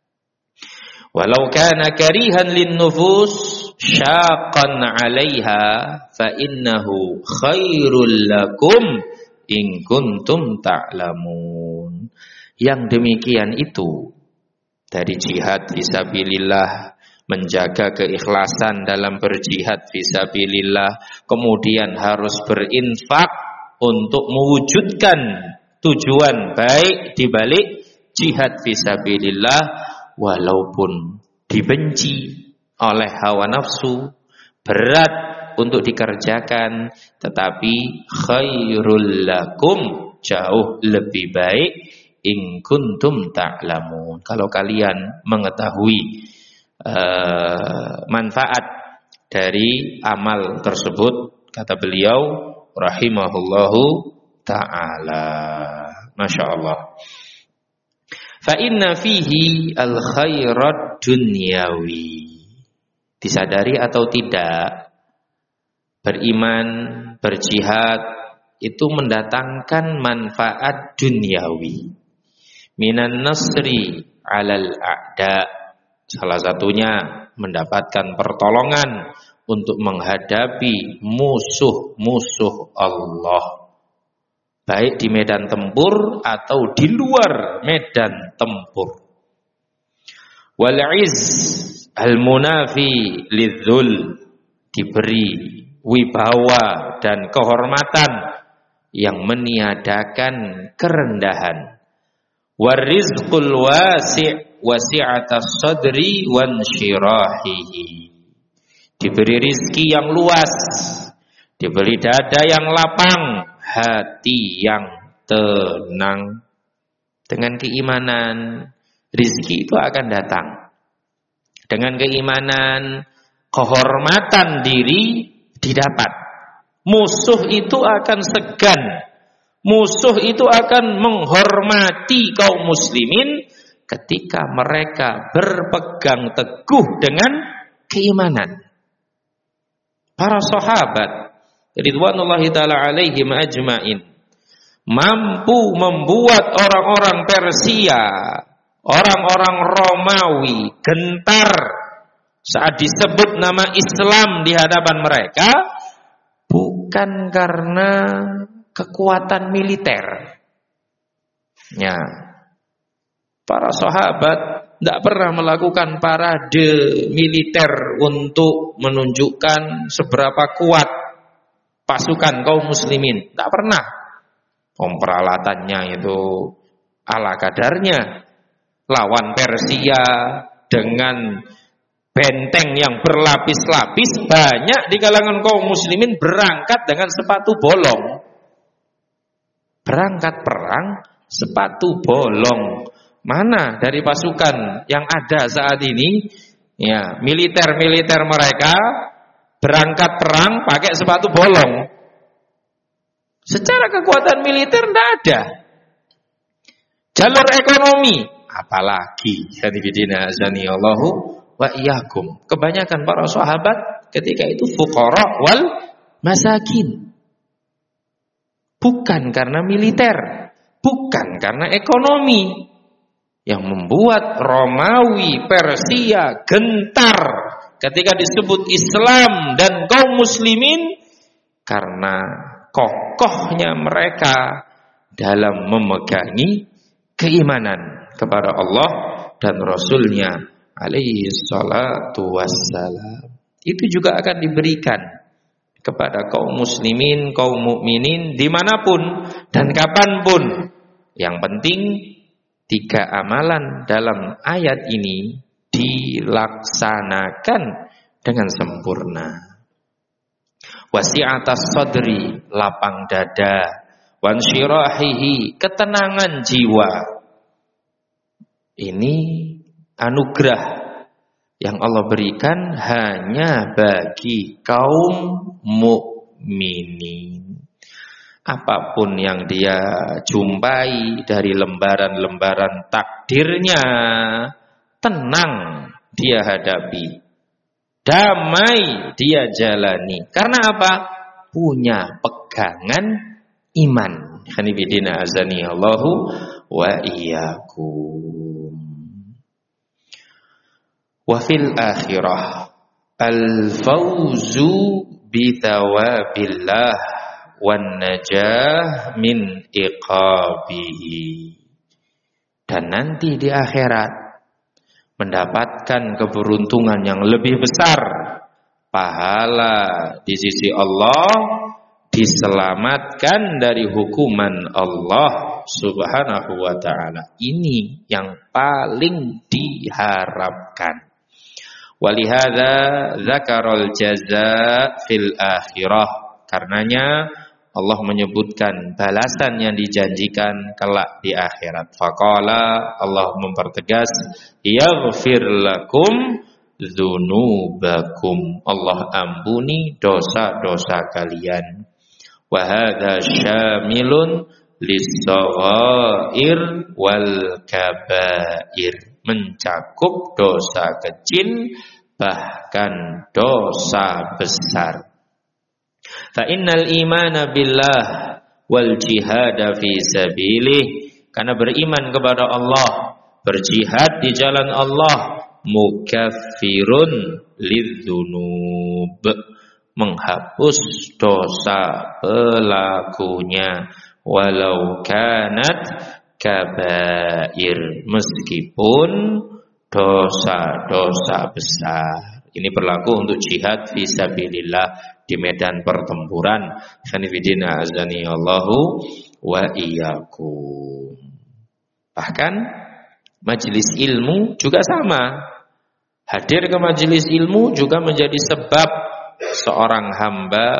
walau kana karihan lin nufus syaqan 'alaiha fa innahu khairul lakum in kuntum ta'lamun. Yang demikian itu dari jihad fisabilillah, menjaga keikhlasan dalam berjihad fisabilillah, kemudian harus berinfak untuk mewujudkan tujuan baik di balik jihad fisabilillah, walaupun dibenci oleh hawa nafsu, berat untuk dikerjakan, tetapi khairul lakum, jauh lebih baik, in kuntum ta'lamun, kalau kalian mengetahui uh, manfaat dari amal tersebut. Kata beliau rahimahullahu ta'ala. Masya Allah. Fa inna fihi al khairat dunyawi. Disadari atau tidak, beriman, berjihad itu mendatangkan manfaat duniawi. Minan nasri alal a'da. Salah satunya mendapatkan pertolongan untuk menghadapi musuh-musuh Allah, baik di medan tempur atau di luar medan tempur. Wal izz al munafi lidzul, diberi wibawa dan kehormatan yang meniadakan kerendahan. Warizqul wasi' wasi'atas sadri wansyirahihi, diberi rizki yang luas, diberi dada yang lapang, hati yang tenang. Dengan keimanan, rizki itu akan datang. Dengan keimanan, kehormatan diri didapat. Musuh itu akan segan. Musuh itu akan menghormati kaum muslimin ketika mereka berpegang teguh dengan keimanan. Para sahabat ridwanullahi ta'ala alaihim ajmain mampu membuat orang-orang Persia, orang-orang Romawi gentar saat disebut nama Islam di hadapan mereka, bukan karena kekuatan militer. Ya, para sahabat tidak pernah melakukan parade militer untuk menunjukkan seberapa kuat pasukan kaum muslimin. Tidak pernah. Peralatannya itu ala kadarnya. Lawan Persia dengan benteng yang berlapis-lapis, banyak di kalangan kaum muslimin berangkat dengan sepatu bolong. Berangkat perang, sepatu bolong. Mana dari pasukan yang ada saat ini, ya, militer-militer mereka berangkat perang pakai sepatu bolong. Secara kekuatan militer tidak ada. Jalur ekonomi, apalagi hadibidina azanillahu wa iyyakum. Kebanyakan para sahabat ketika itu fuqara wal masakin. Bukan karena militer, bukan karena ekonomi. Yang membuat Romawi, Persia gentar ketika disebut Islam dan kaum muslimin, karena kokohnya mereka dalam memegangi keimanan kepada Allah dan Rasulnya alaihi salatu wassalam. Itu juga akan diberikan kepada kaum muslimin, kaum mukminin dimanapun dan kapanpun. Yang penting tiga amalan dalam ayat ini dilaksanakan dengan sempurna. Wasi'atas sadri, lapang dada, wansyirahihi, ketenangan jiwa. Ini anugerah yang Allah berikan hanya bagi kaum mukminin. Apapun yang dia jumpai dari lembaran-lembaran takdirnya, tenang dia hadapi, damai dia jalani. Karena apa? Punya pegangan iman. Hanifidina azani Allahu wa iyyakum. Wa fil akhirah al-fawzu bi thawabillah wan najah min iqabihi. Dan nanti di akhirat mendapatkan keberuntungan yang lebih besar, pahala di sisi Allah, diselamatkan dari hukuman Allah subhanahu wa ta'ala. Ini yang paling diharapkan. Walihada dzakarul jazaa fil akhirah. Karenanya Allah menyebutkan balasan yang dijanjikan kelak di akhirat. Faqala, Allah mempertegas, yaghfir lakum dzunubakum. Allah ampuni dosa-dosa kalian. Wa hadza syamilun lis-saghair wal kabair. Mencakup dosa kecil bahkan dosa besar. Fa innal imana billah wal jihada fi sabilih, karena beriman kepada Allah, berjihad di jalan Allah, mukaffirun lidzunub, menghapus dosa pelakunya, walau kanat kabair, meskipun dosa-dosa besar. Ini berlaku untuk jihad fi sabilillah di medan pertempuran. Hanifidina azani Allahu wa iyyakum. Bahkan majelis ilmu juga sama. Hadir ke majelis ilmu juga menjadi sebab seorang hamba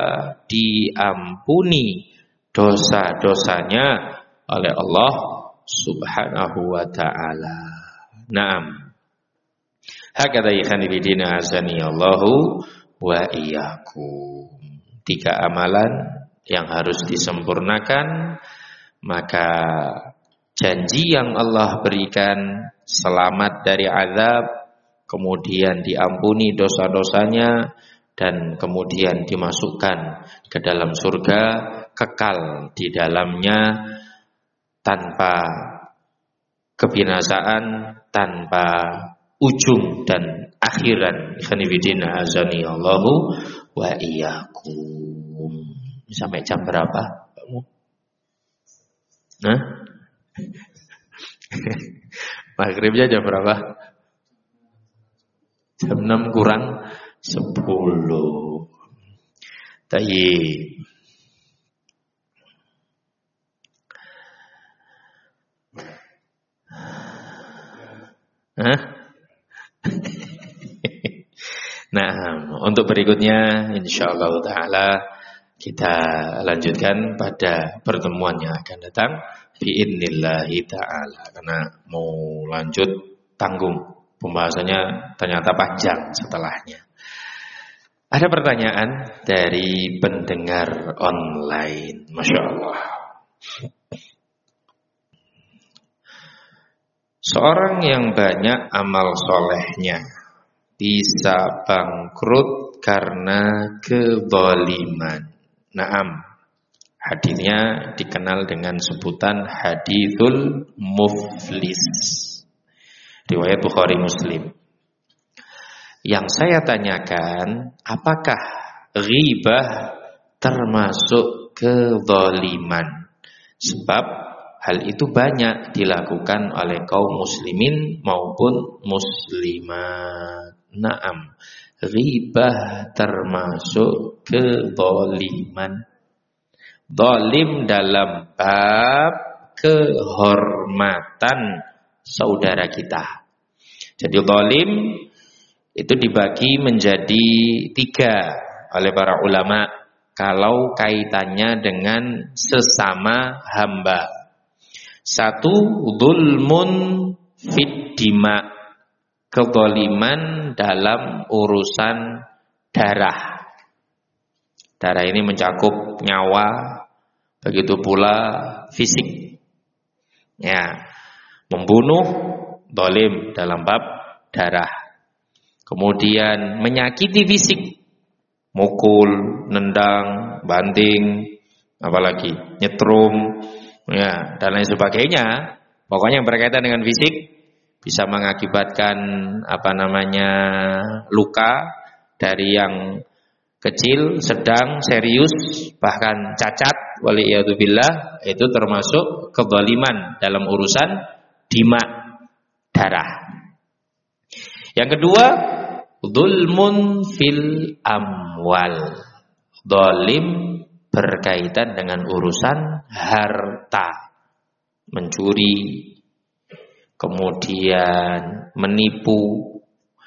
diampuni dosa-dosanya oleh Allah subhanahu wa ta'ala. Naam. Hakadha ikhwanifidina azani Allahu wa iyyakum. Tiga amalan yang harus disempurnakan, maka janji yang Allah berikan selamat dari azab, kemudian diampuni dosa-dosanya, dan kemudian dimasukkan ke dalam surga, kekal di dalamnya tanpa kebinasaan, tanpa ujung dan akhir. akhiran. Khanifidina azani Allahu wa iyyakum. Sampai jam berapa kamu? Hah? Maghribnya jam berapa? Jam enam kurang sepuluh. Tayyib. Hah? Nah, untuk berikutnya insyaallah taala kita lanjutkan pada pertemuan yang akan datang biidznillah taala, karena mau lanjut tanggung pembahasannya ternyata panjang setelahnya. Ada pertanyaan dari pendengar online. Masya Allah. Seorang yang banyak amal solehnya bisa bangkrut karena kezaliman. Naam. Hadisnya dikenal dengan sebutan hadithul muflis. Riwayat Bukhari Muslim. Yang saya tanyakan, apakah ghibah termasuk kezaliman? Sebab hal itu banyak dilakukan oleh kaum muslimin maupun muslimat. Naam, ghibah termasuk kezaliman. Zalim dalam bab kehormatan saudara kita. Jadi zalim itu dibagi menjadi tiga oleh para ulama kalau kaitannya dengan sesama hamba. Satu, zulmun fid dima, kezaliman dalam urusan darah. Darah ini mencakup nyawa, begitu pula fisik. Ya, membunuh zalim dalam bab darah. Kemudian menyakiti fisik, mukul, nendang, banting, apalagi nyetrum, ya, dan lain sebagainya. Pokoknya yang berkaitan dengan fisik bisa mengakibatkan apa namanya luka dari yang kecil, sedang, serius, bahkan cacat, waliyadzubillah, itu termasuk kezaliman dalam urusan dima, darah. Yang kedua, zulmun fil amwal. Zalim berkaitan dengan urusan harta. Mencuri, kemudian menipu,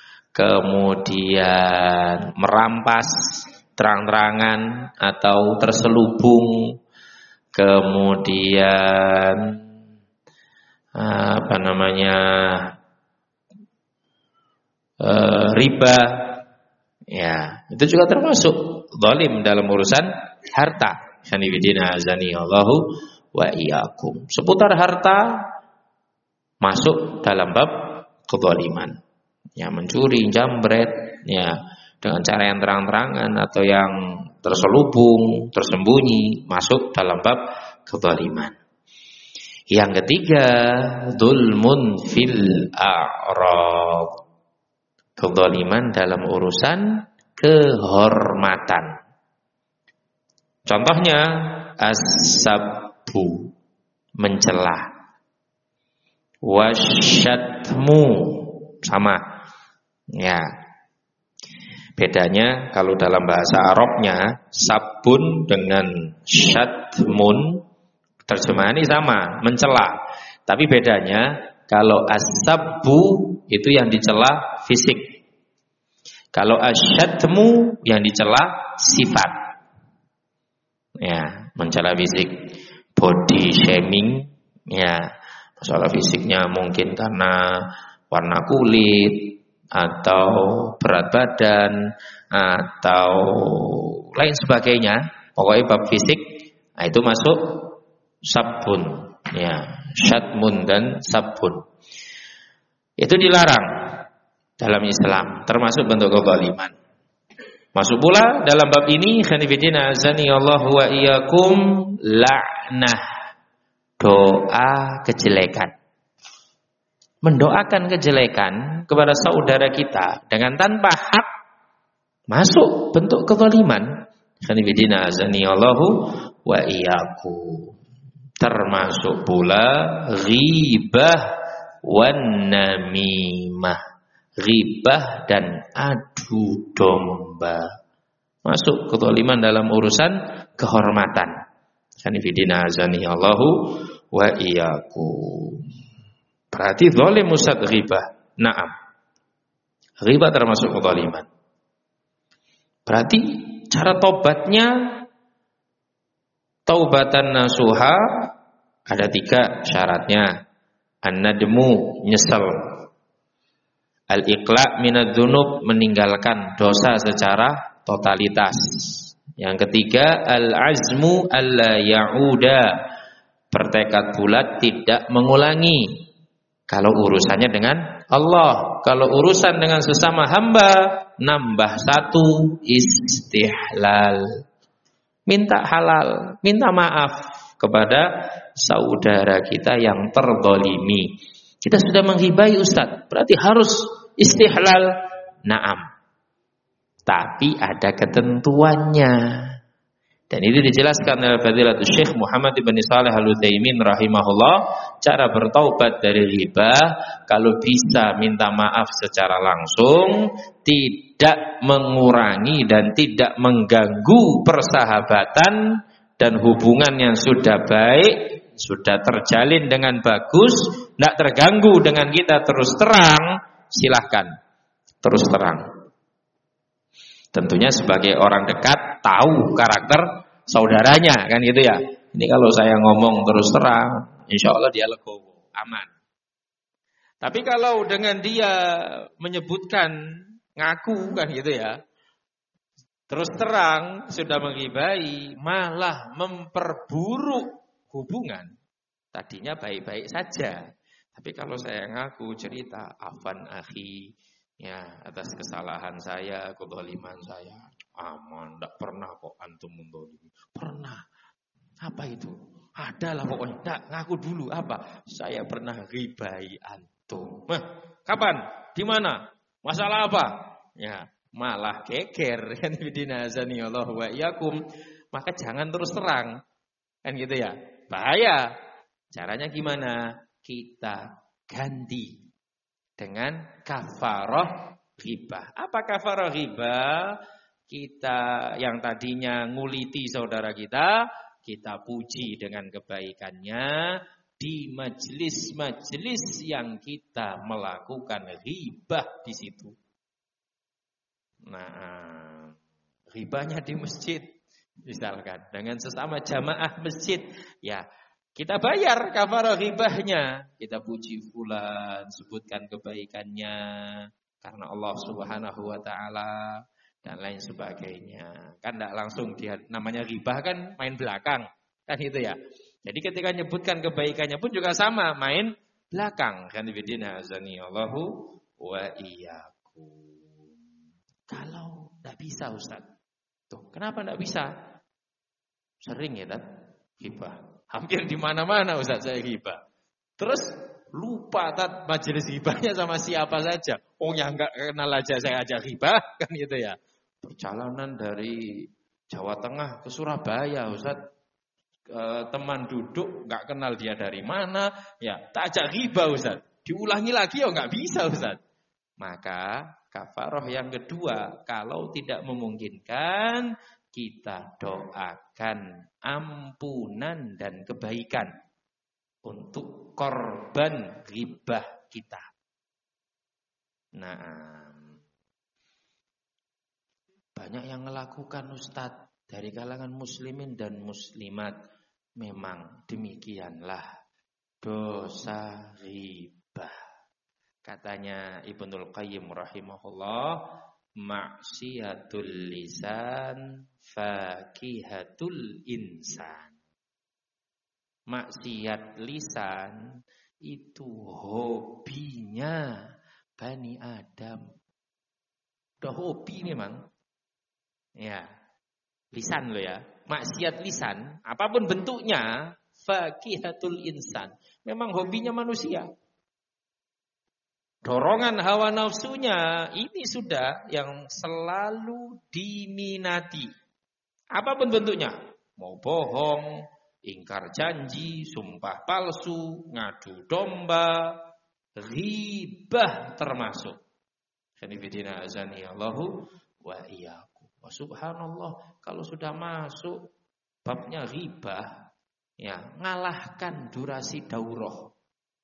kemudian merampas terang-terangan atau terselubung, kemudian apa namanya e, riba, ya itu juga termasuk zalim dalam urusan harta. Sanibidina azani Allahu wa iyyakum. Seputar harta masuk dalam bab kezaliman. Ya, mencuri, jambret, ya dengan cara yang terang-terangan atau yang terselubung, tersembunyi, masuk dalam bab kezaliman. Yang ketiga, zulmun fil a'rad. Kezaliman dalam urusan kehormatan. Contohnya as-sabbu, mencela. Wasyatmu, sama. Ya. Bedanya kalau dalam bahasa Arabnya sabun dengan syatmun terjemahannya sama, mencela. Tapi bedanya kalau as-sabbu itu yang dicela fisik. Kalau asyatmu yang dicela sifat. Ya, mencela fisik, body shaming, ya. Masalah fisiknya mungkin karena warna kulit atau berat badan atau lain sebagainya. Pokoknya bab fisik, nah itu masuk sabun, ya, syatmun dan sabun. Itu dilarang dalam Islam, termasuk bentuk kezaliman. Masuk pula dalam bab ini khanifidina azani Allah wa iyyakum la'nah, doa kejelekan. mendoakan kejelekan kepada saudara kita dengan tanpa hak masuk bentuk kezaliman. Khanifidina azani Allahu wa iyyakum. Termasuk pula ghibah wan namimah. Ghibah dan adu domba. Masuk kezaliman dalam urusan kehormatan. Khanifidina azani Allahu wa iyyakum. Berarti zalim Ustaz ghibah. Naam. Ghibah termasuk kezaliman. Berarti cara tobatnya taubatan nasuha ada tiga syaratnya. An-nadmu, nyesal. Al-iqla' minadz-dzunub, meninggalkan dosa secara totalitas. Yang ketiga, al-azmu alla ya'uda, bertekad bulat tidak mengulangi. Kalau urusannya dengan Allah, kalau urusan dengan sesama hamba, nambah satu, istihlal. Minta halal, minta maaf kepada saudara kita yang terzalimi. Kita sudah menghibai Ustaz, berarti harus istihlal. Naam. Tapi ada ketentuannya. Dan itu dijelaskan oleh Fadilatul Syekh Muhammad bin Shalih Al-Utsaimin rahimahullah, cara bertaubat dari riba kalau bisa minta maaf secara langsung, tidak mengurangi dan tidak mengganggu persahabatan dan hubungan yang sudah baik, sudah terjalin dengan bagus, tidak terganggu dengan kita terus terang, silahkan terus terang. Tentunya sebagai orang dekat tahu karakter saudaranya, kan gitu ya. Ini kalau saya ngomong terus terang, insya Allah dia legowo, aman. Tapi kalau dengan dia menyebutkan ngaku, kan gitu ya, terus terang sudah menghibai, malah memperburuk hubungan. Tadinya baik-baik saja, tapi kalau saya ngaku cerita afan akhi, ya atas kesalahan saya, kezaliman saya, aman, tidak pernah kok antum mendolimi. Pernah. Apa itu? Adalah pokoknya. Tidak, ngaku dulu. Apa? Saya pernah ribai antum. Nah, kapan? Di mana? Masalah apa? Ya, malah geger. Kan bidinazani Allah wa iyyakum. Maka jangan terus terang. Kan gitu ya. Bahaya. Caranya gimana? Kita ganti dengan kafarah ghibah. Apa kafarah ghibah? Kita yang tadinya nguliti saudara kita, kita puji dengan kebaikannya di majelis-majelis yang kita melakukan ghibah di situ. Nah, ghibahnya di masjid, misalkan dengan sesama jamaah masjid, ya kita bayar kafarah ghibahnya. Kita puji fulan, sebutkan kebaikannya karena Allah Subhanahu wa taala dan lain sebagainya. Kan tidak langsung dia namanya ghibah kan main belakang, kan itu ya. Jadi ketika nyebutkan kebaikannya pun juga sama, main belakang. Kan bidina azani Allahu wa iyyakum. Kalau tidak bisa Ustaz. Tuh, kenapa tidak bisa? Sering ya, Tat, ghibah. Hampir di mana-mana Ustaz saya ghibah. Terus lupa Tat majelis ghibahnya sama siapa saja. Oh yang enggak kenal aja saya ajak ghibah, kan gitu ya. Perjalanan dari Jawa Tengah ke Surabaya Ustaz, e, teman duduk enggak kenal dia dari mana, ya tak ajak ghibah Ustaz. Diulangi lagi ya enggak bisa Ustaz. Maka kafarah yang kedua, kalau tidak memungkinkan, kita doakan ampunan dan kebaikan untuk korban ghibah kita. Nah, banyak yang melakukan Ustadz dari kalangan muslimin dan muslimat. Memang demikianlah dosa ghibah. Katanya Ibnul Qayyim rahimahullah, maksiatul lisan fakihatul insan. Maksiat lisan itu hobinya Bani Adam. Udah hobi memang. Ya, lisan lo ya. Maksiat lisan, apapun bentuknya, fakihatul insan. Memang hobinya manusia. Dorongan hawa nafsunya ini sudah yang selalu diminati. Apapun bentuknya. Mau bohong, ingkar janji, sumpah palsu, ngadu domba, ghibah termasuk. Khanifidina azani Allahu wa iyyakum. Wa subhanallah, kalau sudah masuk babnya ghibah, ya ngalahkan durasi daurah.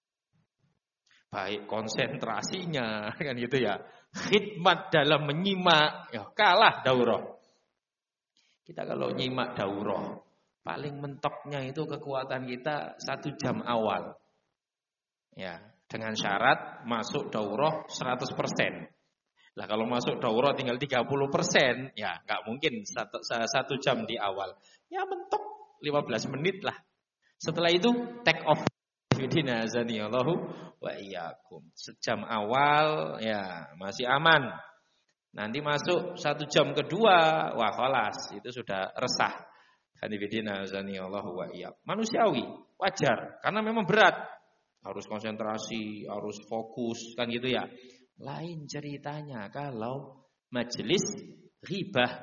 Baik konsentrasinya kan gitu ya. Khidmat dalam menyimak ya kalah daurah. Kita kalau nyimak daurah paling mentoknya itu kekuatan kita satu jam awal. Ya, dengan syarat masuk daurah seratus persen. Lah kalau masuk daurah tinggal tiga puluh persen, ya nggak mungkin satu, satu jam di awal. Ya mentok lima belas menit lah. Setelah itu take off. Bidina azani Allahu wa iyyakum. Sejam awal ya masih aman. Nanti masuk satu jam kedua, wah khalas, itu sudah resah. Bidina azani Allahu wa iyyakum. Manusiawi, wajar, karena memang berat. Harus konsentrasi, harus fokus, kan gitu ya. Lain ceritanya kalau majelis ghibah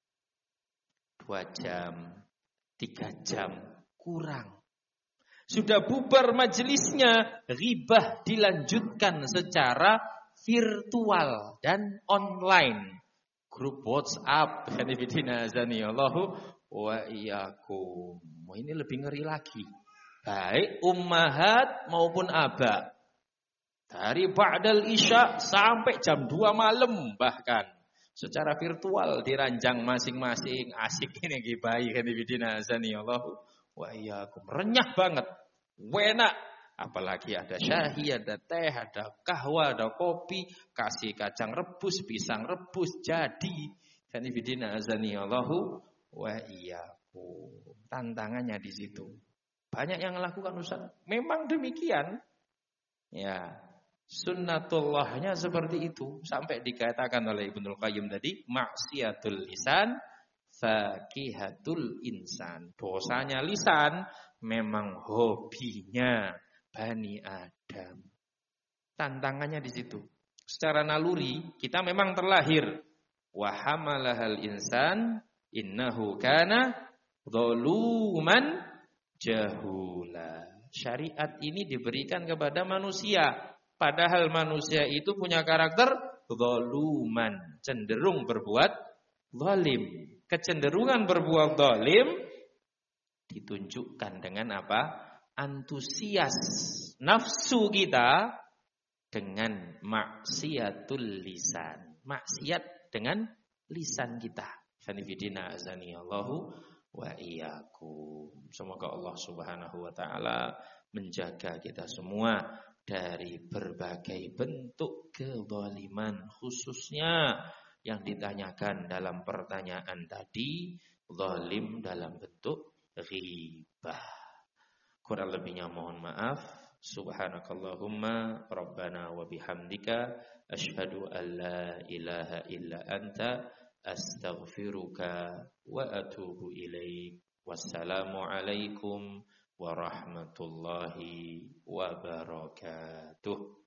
dua jam, tiga jam kurang. Sudah bubar majelisnya, ghibah dilanjutkan secara virtual dan online. Grup WhatsApp, hadifidina azani Allahu wa iyyakum. Ini lebih ngeri lagi. Baik ummahat maupun aba. Dari ba'dal isya sampai jam dua malam bahkan. Secara virtual diranjang masing-masing. Asik ini gibai hadifidina azani Allahu wa iyyakum. Renyah banget. Enak. Apalagi ada syahi, ada teh, ada kahwa, ada kopi, kasih kacang rebus, pisang rebus, jadi. Kanifidina azani Allahu wa iyyakum. Tantangannya di situ. Banyak yang melakukan Ustaz. Memang demikian. Ya, sunnatullahnya seperti itu. Sampai dikatakan oleh Ibnul Qayyim tadi, maksiatul lisan fakihatul insan. Dosanya lisan memang hobinya Bani Adam. Tantangannya di situ. Secara naluri kita memang terlahir wa hamalahal insan innahu kana zaluman jahula. Syariat ini diberikan kepada manusia, padahal manusia itu punya karakter zaluman, cenderung berbuat zalim. Kecenderungan berbuat zalim ditunjukkan dengan apa? Antusias nafsu kita dengan maksiatul lisan. Maksiat dengan lisan kita. Sanifidina azani Allahu wa iyyakum. Semoga Allah Subhanahu wa taala menjaga kita semua dari berbagai bentuk kezaliman, khususnya yang ditanyakan dalam pertanyaan tadi, zalim dalam bentuk ghibah. Kurang lebihnya mohon maaf. Subhanakallahumma rabbana wa bihamdika asyhadu an la ilaha illa anta astaghfiruka wa atubu ilaik. Wassalamu alaikum warahmatullahi wabarakatuh.